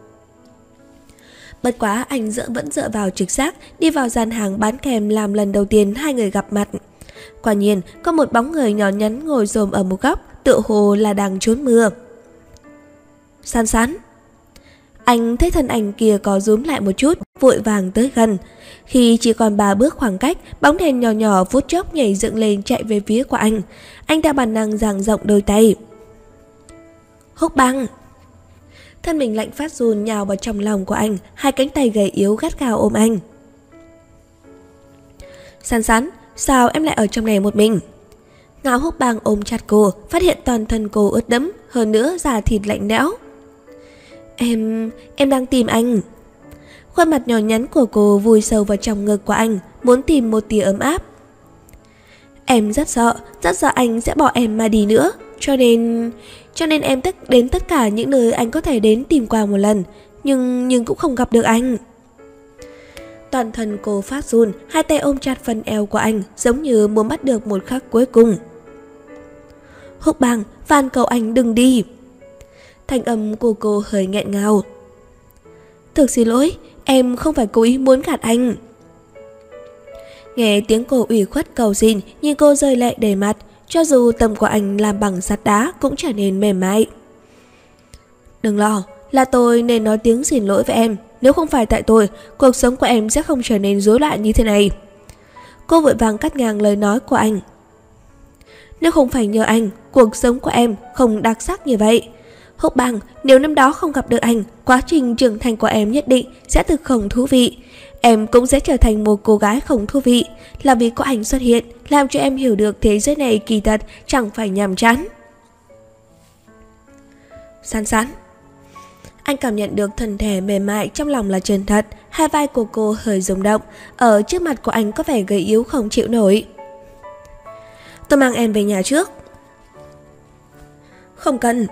Bất quá anh dựa vẫn dựa vào trực giác, đi vào gian hàng bán kem làm lần đầu tiên hai người gặp mặt. Quả nhiên, có một bóng người nhỏ nhắn ngồi xổm ở một góc, tựa hồ là đang trốn mưa. Sán Sán. Anh thấy thân ảnh kia có rúm lại một chút, vội vàng tới gần. Khi chỉ còn ba bước khoảng cách, bóng đèn nhỏ nhỏ phút chốc nhảy dựng lên chạy về phía của anh. Anh ta bản năng dang rộng đôi tay. Húc Bằng. Thân mình lạnh phát run nhào vào trong lòng của anh, hai cánh tay gầy yếu gắt gao ôm anh. Sán Sán, sao em lại ở trong này một mình? Ngao Húc Bằng ôm chặt cô, phát hiện toàn thân cô ướt đẫm, hơn nữa da thịt lạnh lẽo. Em, em đang tìm anh. Khuôn mặt nhỏ nhắn của cô vùi sâu vào trong ngực của anh, muốn tìm một tia ấm áp. Em rất sợ, rất sợ anh sẽ bỏ em mà đi nữa. Cho nên... Cho nên em tất đến tất cả những nơi anh có thể đến tìm qua một lần. Nhưng... nhưng cũng không gặp được anh. Toàn thân cô phát run, hai tay ôm chặt phần eo của anh, giống như muốn bắt được một khắc cuối cùng. Húc Bằng, van cầu anh đừng đi. Thanh âm của cô hơi nghẹn ngào. Thực xin lỗi, em không phải cố ý muốn gạt anh. Nghe tiếng cô ủy khuất cầu xin, nhìn cô rơi lệ đầy mặt, cho dù tâm của anh làm bằng sắt đá cũng trở nên mềm mại. Đừng lo, là tôi nên nói tiếng xin lỗi với em. Nếu không phải tại tôi, cuộc sống của em sẽ không trở nên rối loạn như thế này. Cô vội vàng cắt ngang lời nói của anh. Nếu không phải nhờ anh, cuộc sống của em không đặc sắc như vậy. Húc Bằng, nếu năm đó không gặp được anh, quá trình trưởng thành của em nhất định sẽ thực không thú vị. Em cũng sẽ trở thành một cô gái không thú vị. Là vì có anh xuất hiện, làm cho em hiểu được thế giới này kỳ thật chẳng phải nhàm chán. Sán Sán. Anh cảm nhận được thân thể mềm mại trong lòng là chân thật. Hai vai của cô hơi rung động. Ở trước mặt của anh có vẻ gầy yếu không chịu nổi. Tôi mang em về nhà trước. Không cần.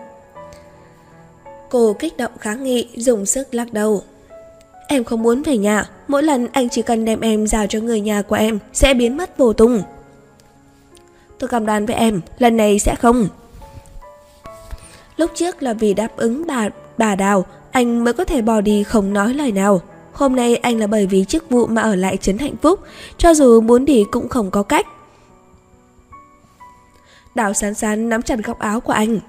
Cô kích động kháng nghị, dùng sức lắc đầu. Em không muốn về nhà. Mỗi lần anh chỉ cần đem em giao cho người nhà của em sẽ biến mất vô tung. Tôi cam đoan với em, lần này sẽ không. Lúc trước là vì đáp ứng bà, bà Đào, anh mới có thể bỏ đi không nói lời nào. Hôm nay anh là bởi vì chức vụ mà ở lại trấn Hạnh Phúc, cho dù muốn đi cũng không có cách. Đào Sán Sán nắm chặt góc áo của anh.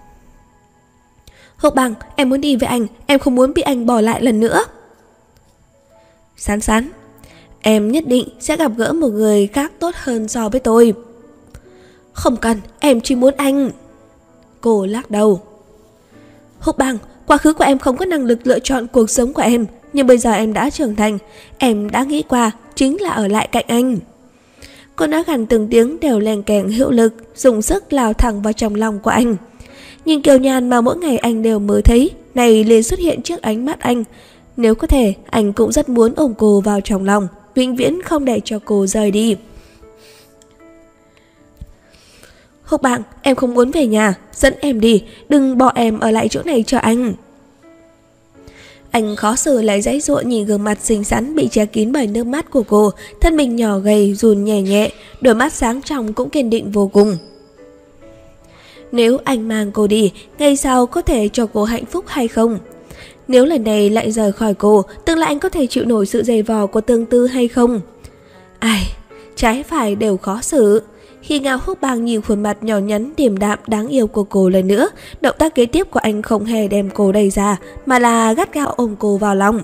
Húc Bằng, em muốn đi với anh, em không muốn bị anh bỏ lại lần nữa. Sán Sán, em nhất định sẽ gặp gỡ một người khác tốt hơn so với tôi. Không cần, em chỉ muốn anh. Cô lắc đầu. Húc Bằng, quá khứ của em không có năng lực lựa chọn cuộc sống của em, nhưng bây giờ em đã trưởng thành, em đã nghĩ qua chính là ở lại cạnh anh. Cô nói gần từng tiếng đều lèn kèn hữu lực, dùng sức lao thẳng vào trong lòng của anh. Nhìn kiều nhàn mà mỗi ngày anh đều mới thấy, này liền xuất hiện trước ánh mắt anh. Nếu có thể, anh cũng rất muốn ôm cô vào trong lòng, vĩnh viễn không để cho cô rời đi. Húc Bằng, em không muốn về nhà, dẫn em đi, đừng bỏ em ở lại chỗ này chờ anh. Anh khó xử lấy giãy giụa nhìn gương mặt xinh xắn bị che kín bởi nước mắt của cô, thân mình nhỏ gầy run nhẹ nhẹ, đôi mắt sáng trong cũng kiên định vô cùng. Nếu anh mang cô đi, ngày sau có thể cho cô hạnh phúc hay không? Nếu lần này lại rời khỏi cô, tương lai anh có thể chịu nổi sự dày vò của tương tư hay không? Ai, trái phải đều khó xử. Khi Ngao Húc Bằng nhìn khuôn mặt nhỏ nhắn điềm đạm đáng yêu của cô lần nữa, động tác kế tiếp của anh không hề đem cô đẩy ra, mà là gắt gao ôm cô vào lòng.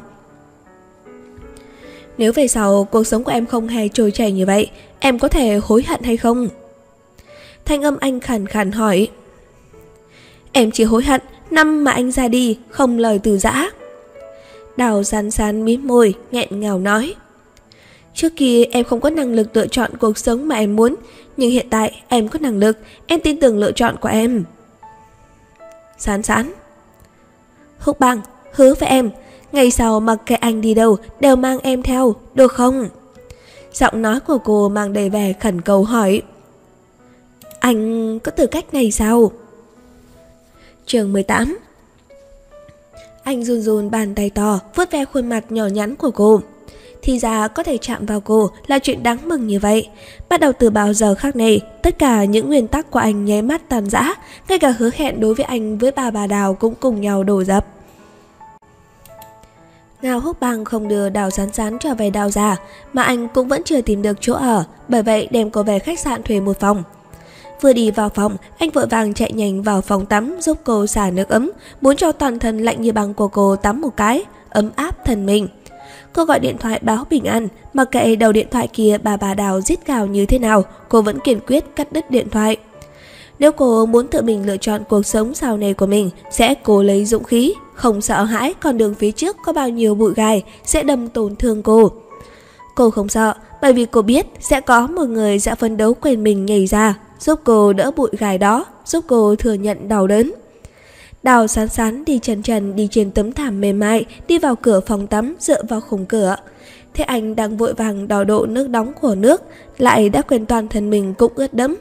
Nếu về sau cuộc sống của em không hề trôi chảy như vậy, em có thể hối hận hay không? Thanh âm anh khàn khàn hỏi. Em chỉ hối hận năm mà anh ra đi, không lời từ giã. Đào Sán Sán mím môi, nghẹn ngào nói. Trước kia em không có năng lực lựa chọn cuộc sống mà em muốn, nhưng hiện tại em có năng lực, em tin tưởng lựa chọn của em. Sán Sán. Húc Bằng, hứa với em, ngày sau mặc kệ anh đi đâu đều mang em theo, được không? Giọng nói của cô mang đầy vẻ khẩn cầu hỏi. Anh có tư cách này sao? Chương mười tám. Anh run run bàn tay to, vuốt ve khuôn mặt nhỏ nhắn của cô. Thì ra có thể chạm vào cô là chuyện đáng mừng như vậy. Bắt đầu từ bao giờ khác này, tất cả những nguyên tắc của anh nháy mắt tan rã, ngay cả hứa hẹn đối với anh với bà bà Đào cũng cùng nhau đổ dập. Ngao Húc Bằng không đưa Đào Sán Sán trở về Đào gia, mà anh cũng vẫn chưa tìm được chỗ ở, bởi vậy đem cô về khách sạn thuê một phòng. Vừa đi vào phòng, anh vội vàng chạy nhanh vào phòng tắm giúp cô xả nước ấm, muốn cho toàn thân lạnh như băng của cô tắm một cái, ấm áp thân mình. Cô gọi điện thoại báo bình an, mặc kệ đầu điện thoại kia bà bà Đào rít gào như thế nào, cô vẫn kiên quyết cắt đứt điện thoại. Nếu cô muốn tự mình lựa chọn cuộc sống sau này của mình, sẽ cố lấy dũng khí, không sợ hãi con đường phía trước có bao nhiêu bụi gai sẽ đâm tổn thương cô. Cô không sợ, bởi vì cô biết sẽ có một người sẽ phấn đấu quên mình nhảy ra, giúp cô đỡ bụi gai đó, giúp cô thừa nhận đau đớn. Đào Sán Sán đi trần trần đi trên tấm thảm mềm mại, đi vào cửa phòng tắm dựa vào khung cửa. Thế anh đang vội vàng đo độ nước nóng của nước, lại đã quên toàn thân mình cũng ướt đẫm.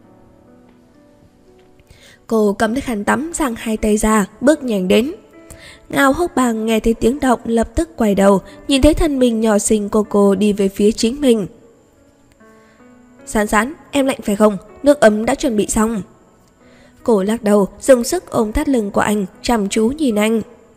Cô cầm lấy khăn tắm giang hai tay ra, bước nhanh đến. Ngao Húc Bang nghe thấy tiếng động lập tức quay đầu, nhìn thấy thân mình nhỏ xinh của cô đi về phía chính mình. Sán Sán, em lạnh phải không? Nước ấm đã chuẩn bị xong. Cô lắc đầu, dùng sức ôm thắt lưng của anh, chăm chú nhìn anh.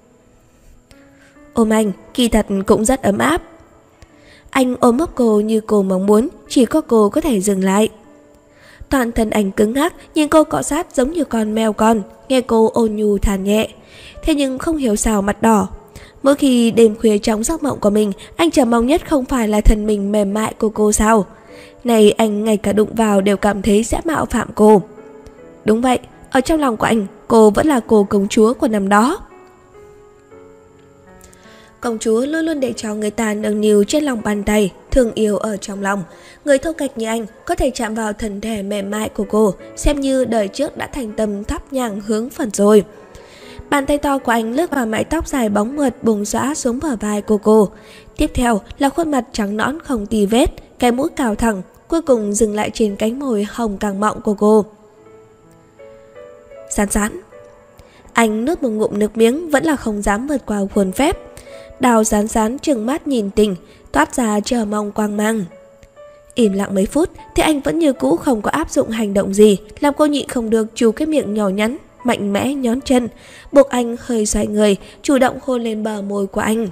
Ôm anh, kỳ thật cũng rất ấm áp. Anh ôm ấp cô như cô mong muốn, chỉ có cô có thể dừng lại. Toàn thân anh cứng ngắc, nhìn cô cọ sát giống như con mèo con, nghe cô ôn nhu than nhẹ. Thế nhưng không hiểu sao mặt đỏ. Mỗi khi đêm khuya trong giấc mộng của mình, anh chờ mong nhất không phải là thân mình mềm mại của cô sao? Này anh ngay cả đụng vào đều cảm thấy sẽ mạo phạm cô. Đúng vậy, ở trong lòng của anh, cô vẫn là cô công chúa của năm đó. Công chúa luôn luôn để cho người ta nâng niu trên lòng bàn tay, thương yêu ở trong lòng. Người thô kệch như anh có thể chạm vào thân thể mềm mại của cô, xem như đời trước đã thành tâm thắp nhang hướng Phật rồi. Bàn tay to của anh lướt vào mái tóc dài bóng mượt bùng xõa xuống bờ vai của cô. Tiếp theo là khuôn mặt trắng nõn không tì vết, cái mũi cao thẳng, cuối cùng dừng lại trên cánh môi hồng càng mọng của cô. Sán Sán. Anh nuốt một ngụm nước miếng vẫn là không dám vượt qua khuôn phép. Đào Sán Sán trừng mắt nhìn Tình, toát ra chờ mong quang mang. Im lặng mấy phút thì anh vẫn như cũ không có áp dụng hành động gì, làm cô nhịn không được chu cái miệng nhỏ nhắn, mạnh mẽ nhón chân, buộc anh hơi xoay người, chủ động hôn lên bờ môi của anh.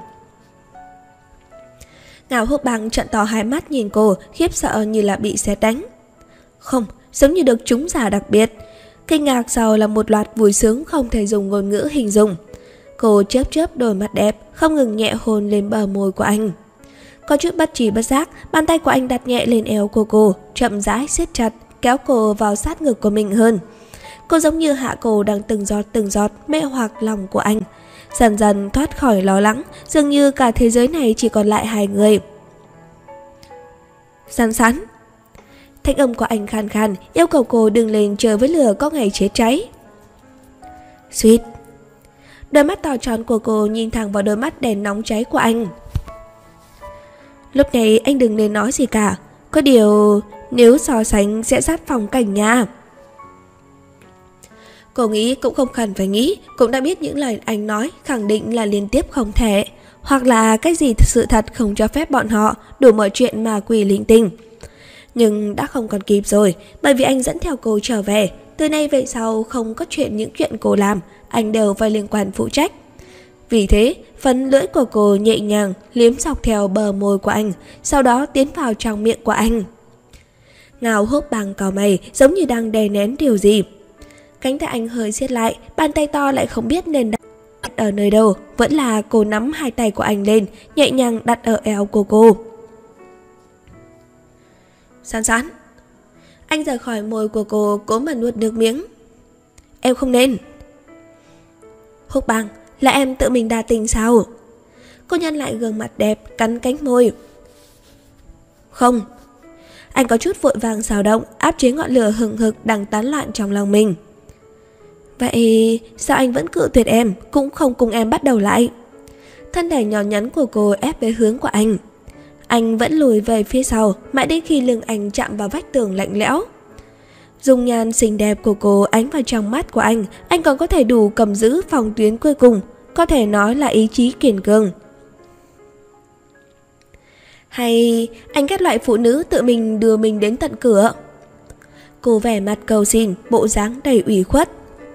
Ngao Húc Bang trợn to hai mắt nhìn cô, khiếp sợ như là bị sét đánh. Không, giống như được trúng giả đặc biệt. Kinh ngạc sau là một loạt vui sướng không thể dùng ngôn ngữ hình dung. Cô chớp chớp đôi mắt đẹp, không ngừng nhẹ hôn lên bờ môi của anh. Có chút bất trí bất giác, bàn tay của anh đặt nhẹ lên eo của cô, chậm rãi siết chặt, kéo cô vào sát ngực của mình hơn. Cô giống như hạ cô đang từng giọt từng giọt mê hoặc lòng của anh. Dần dần thoát khỏi lo lắng, dường như cả thế giới này chỉ còn lại hai người. Sán Sán. Thanh âm của anh khan khan, yêu cầu cô đừng lên chơi với lửa có ngày chết cháy. Sweet. Đôi mắt to tròn của cô nhìn thẳng vào đôi mắt đèn nóng cháy của anh. Lúc này anh đừng nên nói gì cả, có điều nếu so sánh sẽ sát phong cảnh nha. Cô nghĩ cũng không cần phải nghĩ, cũng đã biết những lời anh nói khẳng định là liên tiếp không thể, hoặc là cái gì sự thật không cho phép bọn họ đủ mọi chuyện mà quỷ linh tinh. Nhưng đã không còn kịp rồi, bởi vì anh dẫn theo cô trở về. Từ nay về sau không có chuyện những chuyện cô làm, anh đều phải liên quan phụ trách. Vì thế, phần lưỡi của cô nhẹ nhàng liếm dọc theo bờ môi của anh, sau đó tiến vào trong miệng của anh. Ngao Húc Bang cau mày, giống như đang đè nén điều gì. Cánh tay anh hơi siết lại, bàn tay to lại không biết nên đặt ở nơi đâu, vẫn là cô nắm hai tay của anh lên, nhẹ nhàng đặt ở eo của cô. Sán Sán. Anh rời khỏi môi của cô, cố mà nuốt nước miếng. Em không nên. Húc Bang, là em tự mình đa tình sao? Cô nhăn lại gương mặt đẹp, cắn cánh môi. Không. Anh có chút vội vàng xào động, áp chế ngọn lửa hừng hực đang tán loạn trong lòng mình. Vậy sao anh vẫn cự tuyệt em, cũng không cùng em bắt đầu lại? Thân thể nhỏ nhắn của cô ép về hướng của anh. Anh vẫn lùi về phía sau, mãi đến khi lưng anh chạm vào vách tường lạnh lẽo. Dung nhan xinh đẹp của cô ánh vào trong mắt của anh, anh còn có thể đủ cầm giữ phòng tuyến cuối cùng, có thể nói là ý chí kiên cường. Hay anh ghét loại phụ nữ tự mình đưa mình đến tận cửa? Cô vẻ mặt cầu xin, bộ dáng đầy ủy khuất.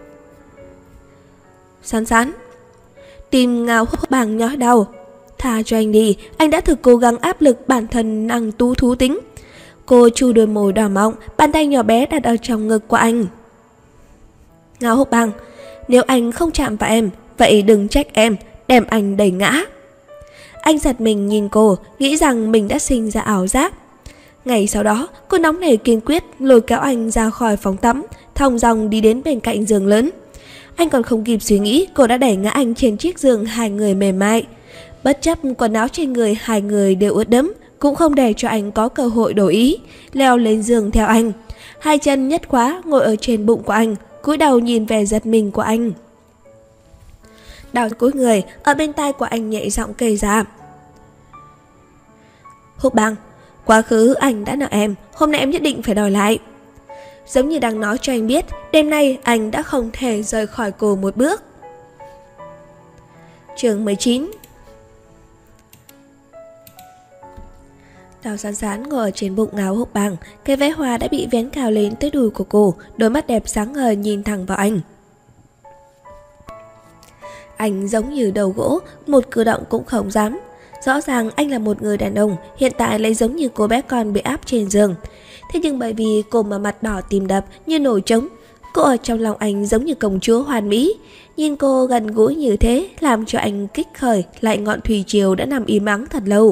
Sán Sán. Tim Ngao Húc Bang nhói đau. Tha cho anh đi, anh đã thực cố gắng áp lực bản thân năng tú thú tính. Cô chu đôi môi đỏ mọng, bàn tay nhỏ bé đặt ở trong ngực của anh. Ngao Húc Bang, nếu anh không chạm vào em, vậy đừng trách em, đem anh đẩy ngã. Anh giật mình nhìn cô, nghĩ rằng mình đã sinh ra ảo giác. Ngày sau đó, cô nóng nảy kiên quyết lôi kéo anh ra khỏi phòng tắm, thong dong đi đến bên cạnh giường lớn. Anh còn không kịp suy nghĩ, cô đã đẩy ngã anh trên chiếc giường hai người mềm mại. Bất chấp quần áo trên người hai người đều ướt đẫm, cũng không để cho anh có cơ hội đổi ý, leo lên giường theo anh. Hai chân nhất khóa ngồi ở trên bụng của anh, cúi đầu nhìn về giật mình của anh. Đào cúi người, ở bên tai của anh nhẹ giọng kể ra. Húc Bang, quá khứ anh đã nợ em, hôm nay em nhất định phải đòi lại. Giống như đang nói cho anh biết, đêm nay anh đã không thể rời khỏi cô một bước. Chương mười chín. Đào Sán Sán ngồi ở trên bụng áo Húc Bang, cái váy hoa đã bị vén cao lên tới đùi của cô, đôi mắt đẹp sáng ngời nhìn thẳng vào anh. Anh giống như đầu gỗ, một cử động cũng không dám. Rõ ràng anh là một người đàn ông, hiện tại lại giống như cô bé con bị áp trên giường. Thế nhưng bởi vì cô mà mặt đỏ tim đập như nổi trống, cô ở trong lòng anh giống như công chúa hoàn mỹ. Nhìn cô gần gũi như thế làm cho anh kích khởi lại ngọn thủy triều đã nằm im ắng thật lâu.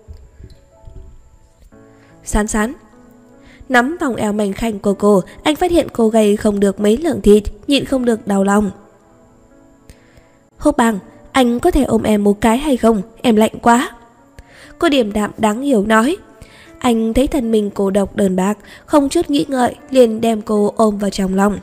Sán Sán. Nắm vòng eo mảnh khảnh của cô, anh phát hiện cô gầy không được mấy lượng thịt, nhịn không được đau lòng. Húc Bang, anh có thể ôm em một cái hay không? Em lạnh quá. Cô điềm đạm đáng hiểu nói. Anh thấy thân mình cô độc đơn bạc, không chút nghĩ ngợi liền đem cô ôm vào trong lòng.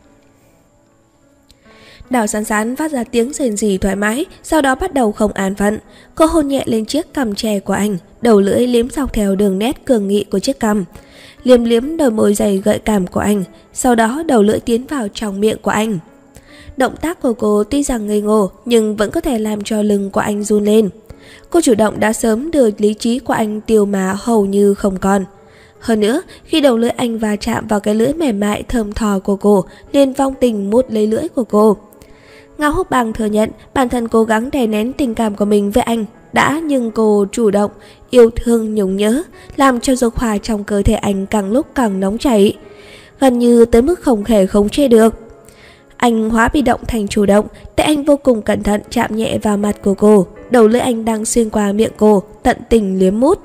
Đào Sán Sán phát ra tiếng rền rỉ thoải mái, sau đó bắt đầu không an phận. Cô hôn nhẹ lên chiếc cằm chè của anh, đầu lưỡi liếm dọc theo đường nét cường nghị của chiếc cằm, liếm liếm đôi môi dày gợi cảm của anh, sau đó đầu lưỡi tiến vào trong miệng của anh. Động tác của cô tuy rằng ngây ngô nhưng vẫn có thể làm cho lưng của anh run lên. Cô chủ động đã sớm đưa lý trí của anh tiêu mà hầu như không còn. Hơn nữa, khi đầu lưỡi anh va chạm vào cái lưỡi mềm mại thơm thò của cô, liền vong tình mút lấy lưỡi của cô. Ngao Húc Bang thừa nhận bản thân cố gắng đè nén tình cảm của mình với anh đã, nhưng cô chủ động yêu thương nhung nhớ, làm cho dục hỏa trong cơ thể anh càng lúc càng nóng chảy, gần như tới mức không thể khống chế được. Anh hóa bị động thành chủ động, tay anh vô cùng cẩn thận chạm nhẹ vào mặt của cô, đầu lưỡi anh đang xuyên qua miệng cô, tận tình liếm mút.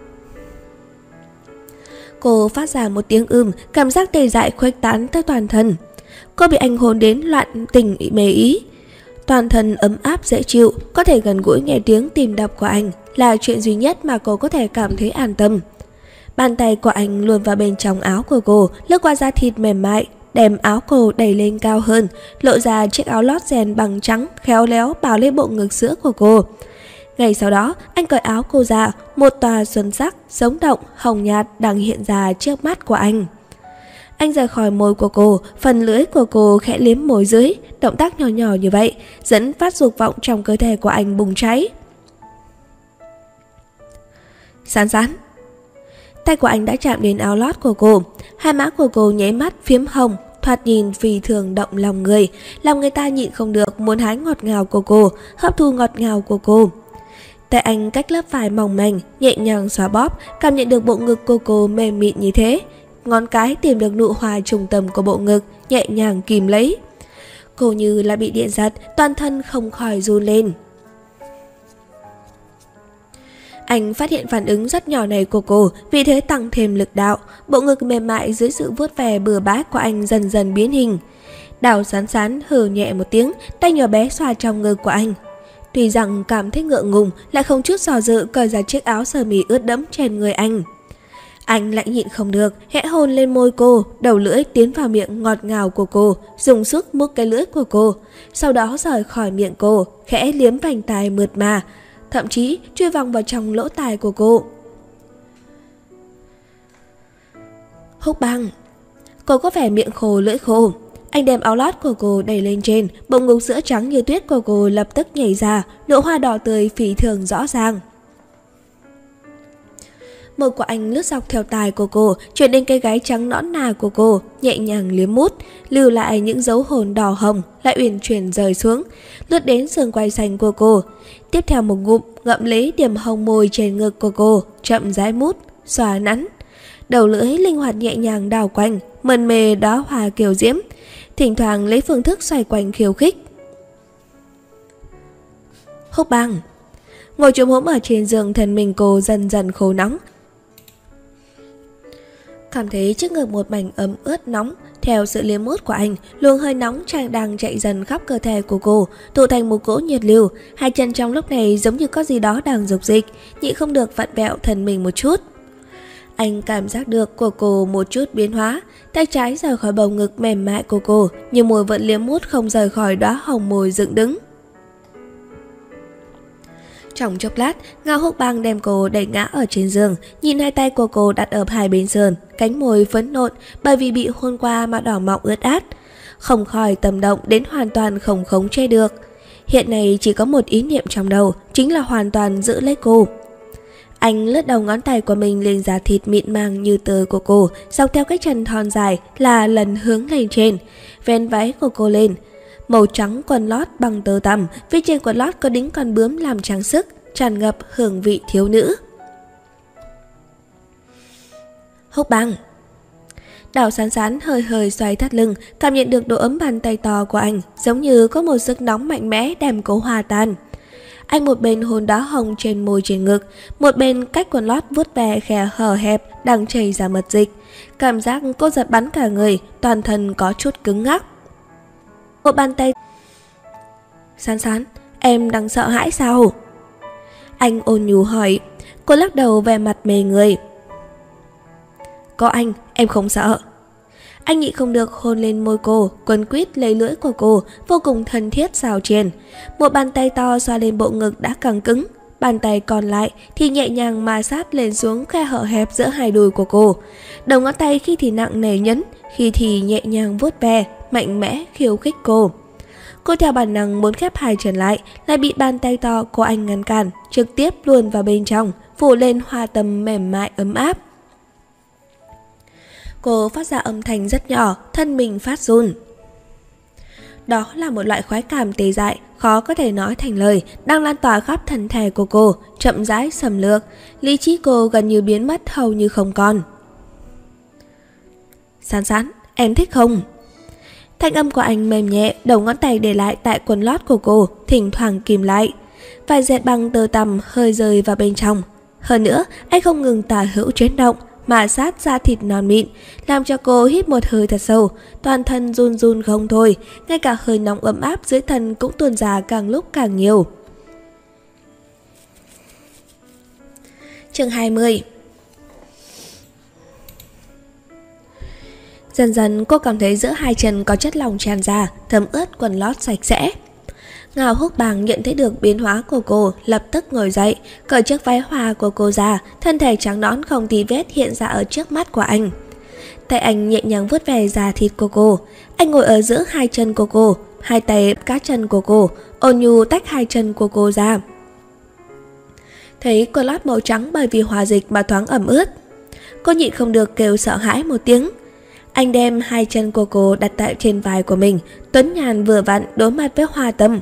Cô phát ra một tiếng ưm, cảm giác tê dại khuếch tán tới toàn thân. Cô bị anh hôn đến loạn tình mê ý, toàn thân ấm áp dễ chịu, có thể gần gũi nghe tiếng tim đập của anh là chuyện duy nhất mà cô có thể cảm thấy an tâm. Bàn tay của anh luồn vào bên trong áo của cô, lướt qua da thịt mềm mại, đem áo cô đẩy lên cao hơn, lộ ra chiếc áo lót ren bằng trắng khéo léo bào lên bộ ngực sữa của cô. Ngay sau đó, anh cởi áo cô ra, một tòa xuân sắc, sống động, hồng nhạt đang hiện ra trước mắt của anh. Anh rời khỏi môi của cô, phần lưỡi của cô khẽ liếm môi dưới, động tác nhỏ nhỏ như vậy, dẫn phát dục vọng trong cơ thể của anh bùng cháy. Sán Sán. Tay của anh đã chạm đến áo lót của cô, hai má của cô nháy mắt phiếm hồng, thoạt nhìn phi thường động lòng người, làm người ta nhịn không được muốn hái ngọt ngào của cô, hấp thu ngọt ngào của cô. Tay anh cách lớp vải mỏng manh, nhẹ nhàng xóa bóp, cảm nhận được bộ ngực của cô mềm mịn như thế. Ngón cái tìm được nụ hoa trung tâm của bộ ngực, nhẹ nhàng kìm lấy. Cô như là bị điện giật, toàn thân không khỏi run lên. Anh phát hiện phản ứng rất nhỏ này của cô, vì thế tăng thêm lực đạo. Bộ ngực mềm mại dưới sự vuốt ve bừa bãi của anh dần dần biến hình. Đào Sán Sán hừ nhẹ một tiếng, tay nhỏ bé xoa trong ngực của anh. Tuy rằng cảm thấy ngượng ngùng, lại không chút do dự cởi ra chiếc áo sơ mi ướt đẫm trên người anh. Anh lại nhịn không được, khẽ hôn lên môi cô, đầu lưỡi tiến vào miệng ngọt ngào của cô, dùng sức mút cái lưỡi của cô, sau đó rời khỏi miệng cô, khẽ liếm vành tai mượt mà, thậm chí chui vòng vào trong lỗ tai của cô. Húc Bang. Cô có vẻ miệng khô lưỡi khô. Anh đem áo lót của cô đẩy lên trên, bộ ngực sữa trắng như tuyết của cô lập tức nhảy ra, nụ hoa đỏ tươi phi thường rõ ràng. Môi của anh lướt dọc theo tai của cô, chuyển đến cái gáy trắng nõn nà của cô, nhẹ nhàng liếm mút, lưu lại những dấu hôn đỏ hồng, lại uyển chuyển rời xuống, lướt đến xương quai xanh của cô. Tiếp theo một ngụm ngậm lấy điểm hồng môi trên ngực của cô, chậm rãi mút, xòa nắn. Đầu lưỡi linh hoạt nhẹ nhàng đảo quanh, mân mê đóa hoa kiều diễm, thỉnh thoảng lấy phương thức xoay quanh khiêu khích. Húc Bang. Ngồi trồm hổm ở trên giường, thân mình cô dần dần khô nóng. cảm thấy trước ngực một mảnh ấm ướt nóng. Theo sự liếm mút của anh, luồng hơi nóng chàng đang chạy dần khắp cơ thể của cô, tụ thành một cỗ nhiệt lưu. Hai chân trong lúc này giống như có gì đó đang dục dịch, nhịn không được vặn vẹo thân mình một chút. Anh cảm giác được của cô một chút biến hóa, tay trái rời khỏi bầu ngực mềm mại của cô, nhưng môi vẫn liếm mút không rời khỏi đóa hồng môi dựng đứng. Trong chốc lát, Ngao Húc Bang đem cô đẩy ngã ở trên giường, nhìn hai tay của cô đặt ở hai bên sườn, cánh môi phấn nộn bởi vì bị hôn qua mà đỏ mọng ướt át, không khỏi tâm động đến hoàn toàn không khống chế được. Hiện nay chỉ có một ý niệm trong đầu, chính là hoàn toàn giữ lấy cô. Anh lướt đầu ngón tay của mình lên da thịt mịn màng như tơ của cô, dọc theo cái chân thon dài là lần hướng lên trên, vén váy của cô lên. Màu trắng quần lót bằng tơ tằm, phía trên quần lót có đính con bướm làm trang sức, tràn ngập hương vị thiếu nữ. Húc Bang. Đào Sán Sán hơi hơi xoay thắt lưng, cảm nhận được độ ấm bàn tay to của anh, giống như có một sức nóng mạnh mẽ đem cô hòa tan. Anh một bên hôn đá hồng trên môi trên ngực, một bên cách quần lót vuốt ve khe hở hẹp đang chảy ra mật dịch. Cảm giác cô giật bắn cả người, toàn thân có chút cứng ngắc. Một bàn tay. Sán Sán, em đang sợ hãi sao? Anh ôn nhu hỏi. Cô lắc đầu về mặt mê người. Có anh, em không sợ. Anh nhịn không được hôn lên môi cô, quấn quýt lấy lưỡi của cô, vô cùng thân thiết xào truyền. Một bàn tay to xoa lên bộ ngực đã căng cứng, bàn tay còn lại thì nhẹ nhàng ma sát lên xuống khe hở hẹp giữa hai đùi của cô. Đầu ngón tay khi thì nặng nề nhấn, khi thì nhẹ nhàng vuốt ve, mạnh mẽ khiêu khích cô. Cô theo bản năng muốn khép hai chân lại, lại bị bàn tay to của anh ngăn cản, trực tiếp luồn vào bên trong, phủ lên hoa tâm mềm mại ấm áp. Cô phát ra âm thanh rất nhỏ, thân mình phát run. Đó là một loại khoái cảm tê dại, khó có thể nói thành lời, đang lan tỏa khắp thân thể của cô, chậm rãi xâm lược. Lý trí cô gần như biến mất hầu như không còn. Sán Sán, em thích không? Thanh âm của anh mềm nhẹ, đầu ngón tay để lại tại quần lót của cô, thỉnh thoảng kìm lại. Vài dệt băng tơ tằm hơi rơi vào bên trong. Hơn nữa, anh không ngừng tả hữu chuyển động, mà sát da thịt non mịn, làm cho cô hít một hơi thật sâu, toàn thân run run không thôi, ngay cả hơi nóng ấm áp dưới thân cũng tuôn ra càng lúc càng nhiều. Chương hai mươi. Dần dần cô cảm thấy giữa hai chân có chất lỏng tràn ra, thấm ướt quần lót sạch sẽ. Ngao Húc Bang nhận thấy được biến hóa của cô, lập tức ngồi dậy, cởi chiếc váy hoa của cô ra, thân thể trắng nõn không tì vết hiện ra ở trước mắt của anh. Tay anh nhẹ nhàng vuốt về da thịt của cô. Anh ngồi ở giữa hai chân của cô, hai tay cá chân của cô, ôn nhu tách hai chân của cô ra. Thấy quần lót màu trắng bởi vì hòa dịch mà thoáng ẩm ướt, cô nhịn không được kêu sợ hãi một tiếng. Anh đem hai chân của cô đặt tại trên vai của mình, tuấn nhàn vừa vặn đối mặt với Hoa Tâm.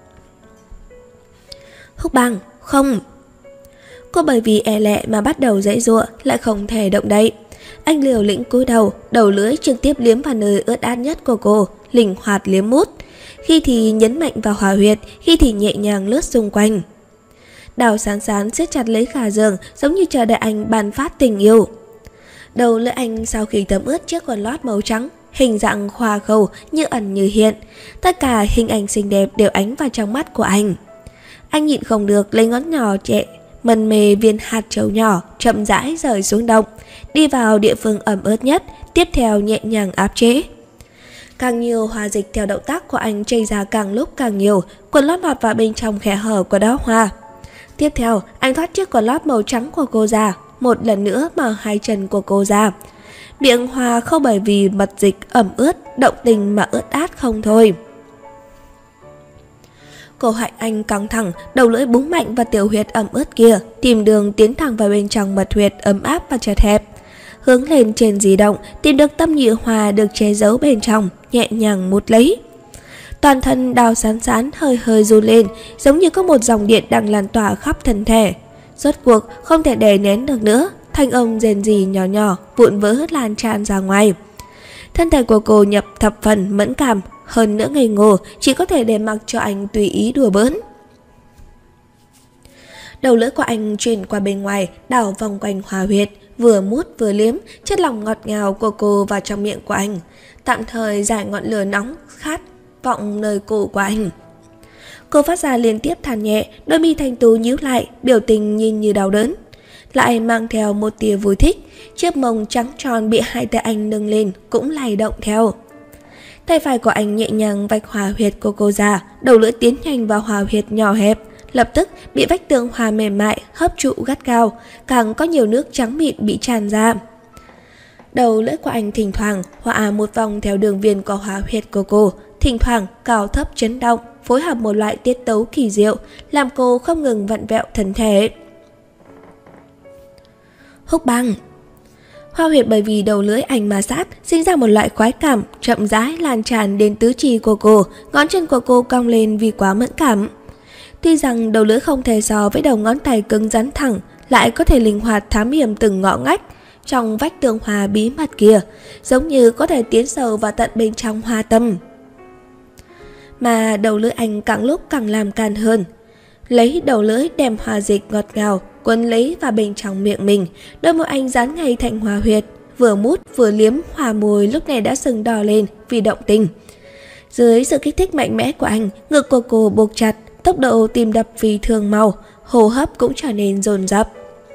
Húc Bang, không. Cô bởi vì e lệ mà bắt đầu giãy giụa, lại không thể động đậy. Anh liều lĩnh cúi đầu, đầu lưỡi trực tiếp liếm vào nơi ướt át nhất của cô, linh hoạt liếm mút. Khi thì nhấn mạnh vào hỏa huyệt, khi thì nhẹ nhàng lướt xung quanh. Đào Sán Sán siết chặt lấy khả giường, giống như chờ đợi anh ban phát tình yêu. Đầu lưỡi anh sau khi thấm ướt chiếc quần lót màu trắng, hình dạng khoa khâu như ẩn như hiện. Tất cả hình ảnh xinh đẹp đều ánh vào trong mắt của anh. Anh nhịn không được lấy ngón nhỏ trẻ mần mề viên hạt trấu nhỏ, chậm rãi rời xuống động, đi vào địa phương ẩm ướt nhất, tiếp theo nhẹ nhàng áp chế. Càng nhiều hòa dịch theo động tác của anh chảy ra càng lúc càng nhiều, quần lót lọt vào bên trong khe hở của đóa hoa. Tiếp theo, anh thoát chiếc quần lót màu trắng của cô ra, một lần nữa mở hai chân của cô ra. Miệng hoa không bởi vì mật dịch ẩm ướt, động tình mà ướt át không thôi. Cổ họng anh căng thẳng, đầu lưỡi búng mạnh vào tiểu huyệt ẩm ướt kia, tìm đường tiến thẳng vào bên trong mật huyệt ấm áp và chật hẹp. Hướng lên trên di động, tìm được tâm nhị hoa được che giấu bên trong, nhẹ nhàng mút lấy. Toàn thân Đào Sán Sán hơi hơi run lên, giống như có một dòng điện đang lan tỏa khắp thân thể. Rốt cuộc không thể đè nén được nữa, thanh âm rền rì nhỏ nhỏ, vụn vỡ lan tràn ra ngoài. Thân thể của cô nhập thập phần mẫn cảm, hơn nữa ngây ngô, chỉ có thể để mặc cho anh tùy ý đùa bỡn. Đầu lưỡi của anh chuyển qua bên ngoài, đảo vòng quanh hòa huyệt, vừa mút vừa liếm chất lỏng ngọt ngào của cô vào trong miệng của anh, tạm thời giải ngọn lửa nóng khát vọng nơi cổ của anh. Cô phát ra liên tiếp than nhẹ, đôi mi thanh tú nhíu lại, biểu tình nhìn như đau đớn, lại mang theo một tia vui thích. Chiếc mông trắng tròn bị hai tay anh nâng lên cũng lay động theo. Tay phải của anh nhẹ nhàng vạch hòa huyệt của cô ra, đầu lưỡi tiến nhanh vào hòa huyệt nhỏ hẹp, lập tức bị vách tường hòa mềm mại hấp trụ gắt gao, càng có nhiều nước trắng mịn bị tràn ra. Đầu lưỡi của anh thỉnh thoảng hòa một vòng theo đường viền của hòa huyệt của cô, thỉnh thoảng cao thấp chấn động, phối hợp một loại tiết tấu kỳ diệu, làm cô không ngừng vặn vẹo thân thể. Húc băng. Hoa huyệt bởi vì đầu lưỡi anh ma sát, sinh ra một loại khoái cảm chậm rãi lan tràn đến tứ chi của cô, ngón chân của cô cong lên vì quá mẫn cảm. Tuy rằng đầu lưỡi không thể so với đầu ngón tay cứng rắn thẳng, lại có thể linh hoạt thám hiểm từng ngõ ngách trong vách tường hòa bí mật kia, giống như có thể tiến sâu vào tận bên trong hoa tâm. Mà đầu lưỡi anh càng lúc càng làm càn hơn, lấy đầu lưỡi đem hòa dịch ngọt ngào quấn lấy vào bên trong miệng mình, đôi môi anh dán ngay thành hòa huyệt, vừa mút vừa liếm hòa môi lúc này đã sưng đỏ lên vì động tình. Dưới sự kích thích mạnh mẽ của anh, ngực của cô buộc chặt, tốc độ tim đập vì thường mau, hô hấp cũng trở nên dồn dập.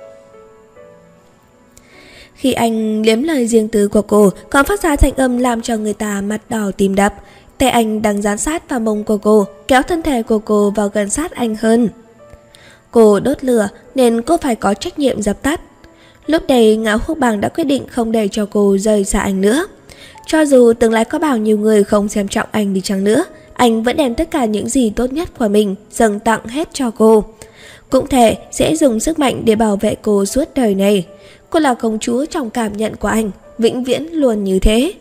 Khi anh liếm lời riêng tư của cô, còn phát ra thanh âm làm cho người ta mặt đỏ tim đập. Tay anh đang dán sát vào mông của cô, kéo thân thể của cô vào gần sát anh hơn. Cô đốt lửa nên cô phải có trách nhiệm dập tắt. Lúc này Ngạo Húc Bàng đã quyết định không để cho cô rời xa anh nữa. Cho dù tương lai có bao nhiêu người không xem trọng anh đi chăng nữa, anh vẫn đem tất cả những gì tốt nhất của mình dâng tặng hết cho cô. Cũng thể sẽ dùng sức mạnh để bảo vệ cô suốt đời này. Cô là công chúa trong cảm nhận của anh, vĩnh viễn luôn như thế.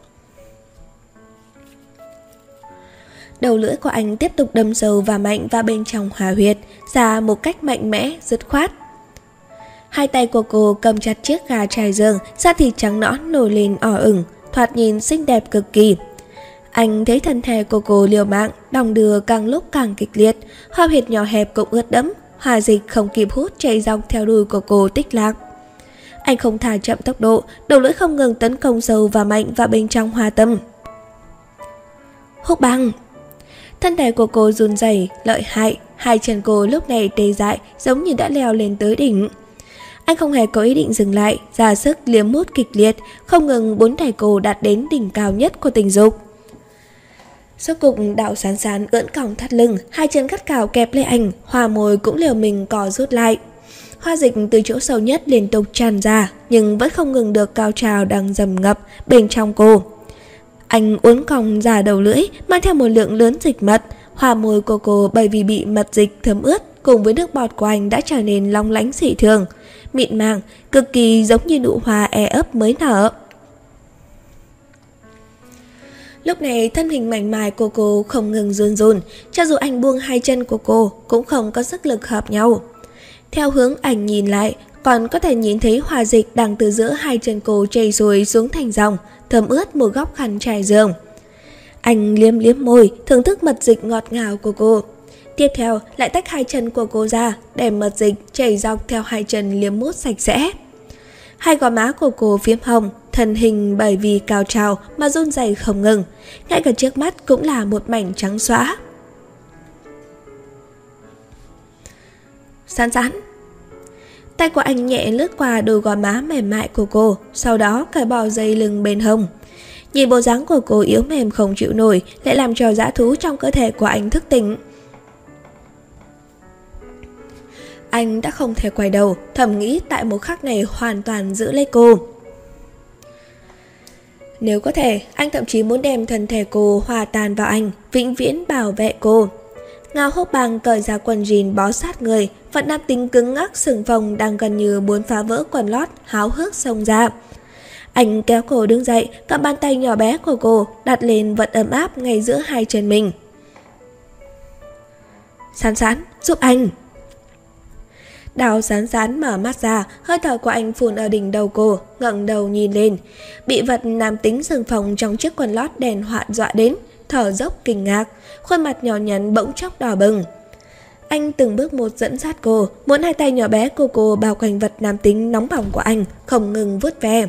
Đầu lưỡi của anh tiếp tục đâm sâu và mạnh vào bên trong hòa huyệt, ra một cách mạnh mẽ, dứt khoát. Hai tay của cô cầm chặt chiếc gà trải giường, da thịt trắng nõn nổi lên ỏ ửng, thoạt nhìn xinh đẹp cực kỳ. Anh thấy thân thể của cô liều mạng, đong đưa càng lúc càng kịch liệt, hoa huyệt nhỏ hẹp cũng ướt đẫm, hòa dịch không kịp hút chảy dọc theo đùi của cô tích lạc. Anh không thả chậm tốc độ, đầu lưỡi không ngừng tấn công sâu và mạnh vào bên trong hoa tâm. Húc băng. Thân thể của cô run rẩy lợi hại, hai chân cô lúc này tê dại giống như đã leo lên tới đỉnh. Anh không hề có ý định dừng lại, ra sức liếm mút kịch liệt, không ngừng bốn đẩy cô đạt đến đỉnh cao nhất của tình dục. Rốt cục Đạo Sán Sán ưỡn còng thắt lưng, hai chân gắt gao kẹp lấy anh, hòa môi cũng liều mình cò rút lại. Hoa dịch từ chỗ sâu nhất liên tục tràn ra, nhưng vẫn không ngừng được cao trào đang dầm ngập bên trong cô. Anh uốn cong ra đầu lưỡi, mang theo một lượng lớn dịch mật. Hòa môi của cô bởi vì bị mật dịch thấm ướt cùng với nước bọt của anh đã trở nên long lánh dị thường, mịn màng, cực kỳ giống như nụ hoa e ấp mới nở. Lúc này thân hình mảnh mai của cô không ngừng run run, cho dù anh buông hai chân của cô cũng không có sức lực hợp nhau. Theo hướng ảnh nhìn lại, còn có thể nhìn thấy hòa dịch đang từ giữa hai chân cô chảy xuôi xuống thành dòng, thấm ướt một góc khăn trải giường. Anh liếm liếm môi, thưởng thức mật dịch ngọt ngào của cô. Tiếp theo lại tách hai chân của cô ra, để mật dịch chảy dọc theo hai chân liếm mút sạch sẽ. Hai gò má của cô phiếm hồng, thân hình bởi vì cao trào mà run rẩy không ngừng, ngay cả trước mắt cũng là một mảnh trắng xóa. Sán Sán. Tay của anh nhẹ lướt qua đôi gò má mềm mại của cô, sau đó cởi bỏ dây lưng bên hông. Nhìn bộ dáng của cô yếu mềm không chịu nổi, lại làm cho dã thú trong cơ thể của anh thức tỉnh. Anh đã không thể quay đầu, thầm nghĩ tại một khắc này hoàn toàn giữ lấy cô. Nếu có thể, anh thậm chí muốn đem thân thể cô hòa tan vào anh, vĩnh viễn bảo vệ cô. Ngao Húc Bàng cởi ra quần jean bó sát người, vận nam tính cứng ngắc sừng phồng đang gần như muốn phá vỡ quần lót, háo hức xông ra. Anh kéo cô đứng dậy, cầm bàn tay nhỏ bé của cô đặt lên vật ấm áp ngay giữa hai chân mình. Sán Sán, giúp anh. Đào Sán Sán mở mắt ra, hơi thở của anh phun ở đỉnh đầu cô, ngẩng đầu nhìn lên. Bị vật nam tính sừng phồng trong chiếc quần lót đèn hoạn dọa đến, thở dốc kinh ngạc, khuôn mặt nhỏ nhắn bỗng chốc đỏ bừng. Anh từng bước một dẫn dắt cô, muốn hai tay nhỏ bé của cô bao quanh vật nam tính nóng bỏng của anh, không ngừng vuốt ve.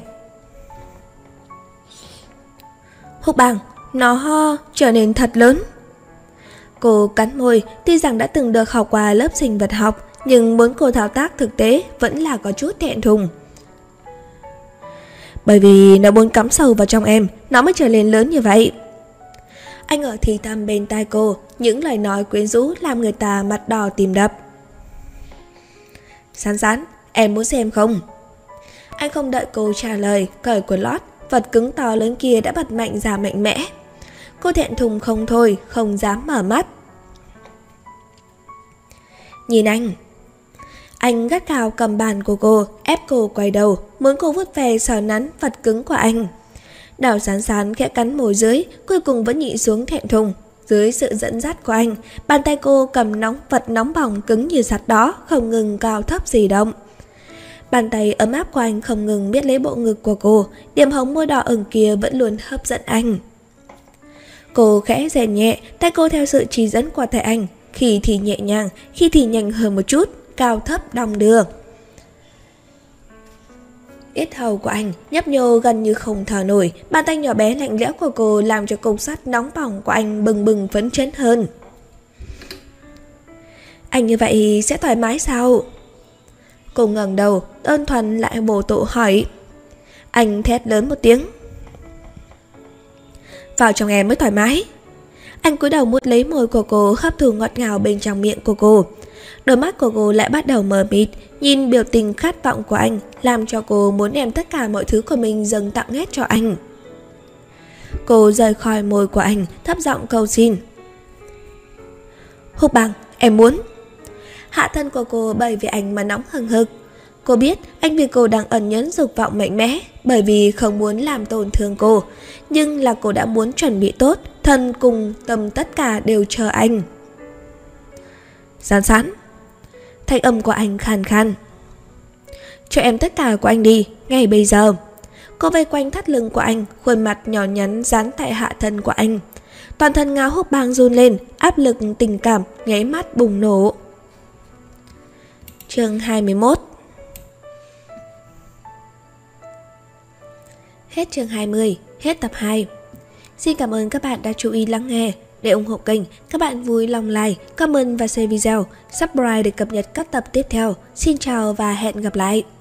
Húc Bang, nó ho trở nên thật lớn. Cô cắn môi, tuy rằng đã từng được học qua lớp sinh vật học, nhưng muốn cô thao tác thực tế vẫn là có chút thẹn thùng. Bởi vì nó muốn cắm sâu vào trong em, nó mới trở nên lớn như vậy. Anh ở thì thầm bên tai cô, những lời nói quyến rũ làm người ta mặt đỏ tim đập. Sán Sán, em muốn xem không? Anh không đợi cô trả lời, cởi quần lót, vật cứng to lớn kia đã bật mạnh ra mạnh mẽ. Cô thẹn thùng không thôi, không dám mở mắt. Nhìn anh. Anh gắt gao cầm bàn của cô, ép cô quay đầu, muốn cô vuốt về sờ nắn vật cứng của anh. Đào Sán Sán khẽ cắn môi dưới, cuối cùng vẫn nhịn xuống thẹn thùng. Dưới sự dẫn dắt của anh, bàn tay cô cầm nóng vật nóng bỏng cứng như sắt đó, không ngừng cao thấp di động. Bàn tay ấm áp của anh không ngừng biết lấy bộ ngực của cô, điểm hồng môi đỏ ửng kia vẫn luôn hấp dẫn anh. Cô khẽ rèn nhẹ, tay cô theo sự chỉ dẫn của tay anh, khi thì nhẹ nhàng, khi thì nhanh hơn một chút, cao thấp đong đưa. Yết hầu của anh nhấp nhô gần như không thở nổi, bàn tay nhỏ bé lạnh lẽo của cô làm cho cục sắt nóng bỏng của anh bừng bừng phấn chấn hơn. Anh như vậy sẽ thoải mái sao? Cô ngẩng đầu, đơn thuần lại bổ tụ hỏi. Anh thét lớn một tiếng. Vào trong em mới thoải mái. Anh cúi đầu mút lấy môi của cô, hấp thụ ngọt ngào bên trong miệng của cô. Đôi mắt của cô lại bắt đầu mờ mịt, nhìn biểu tình khát vọng của anh làm cho cô muốn đem tất cả mọi thứ của mình dâng tặng hết cho anh. Cô rời khỏi môi của anh, thấp giọng cầu xin. Húc Bang, em muốn. Hạ thân của cô bởi vì anh mà nóng hừng hực. Cô biết anh vì cô đang ẩn nhẫn dục vọng mạnh mẽ, bởi vì không muốn làm tổn thương cô. Nhưng là cô đã muốn chuẩn bị tốt, thân cùng tâm tất cả đều chờ anh. Sán Sán. Thanh âm của anh khàn khàn. Cho em tất cả của anh đi, ngay bây giờ. Cô vây quanh thắt lưng của anh, khuôn mặt nhỏ nhắn dán tại hạ thân của anh. Toàn thân Ngao Húc Bang run lên, áp lực tình cảm nháy mắt bùng nổ. Chương hai mươi mốt. Hết chương hai mươi, hết tập hai. Xin cảm ơn các bạn đã chú ý lắng nghe. Để ủng hộ kênh, các bạn vui lòng like, comment và share video, subscribe để cập nhật các tập tiếp theo. Xin chào và hẹn gặp lại.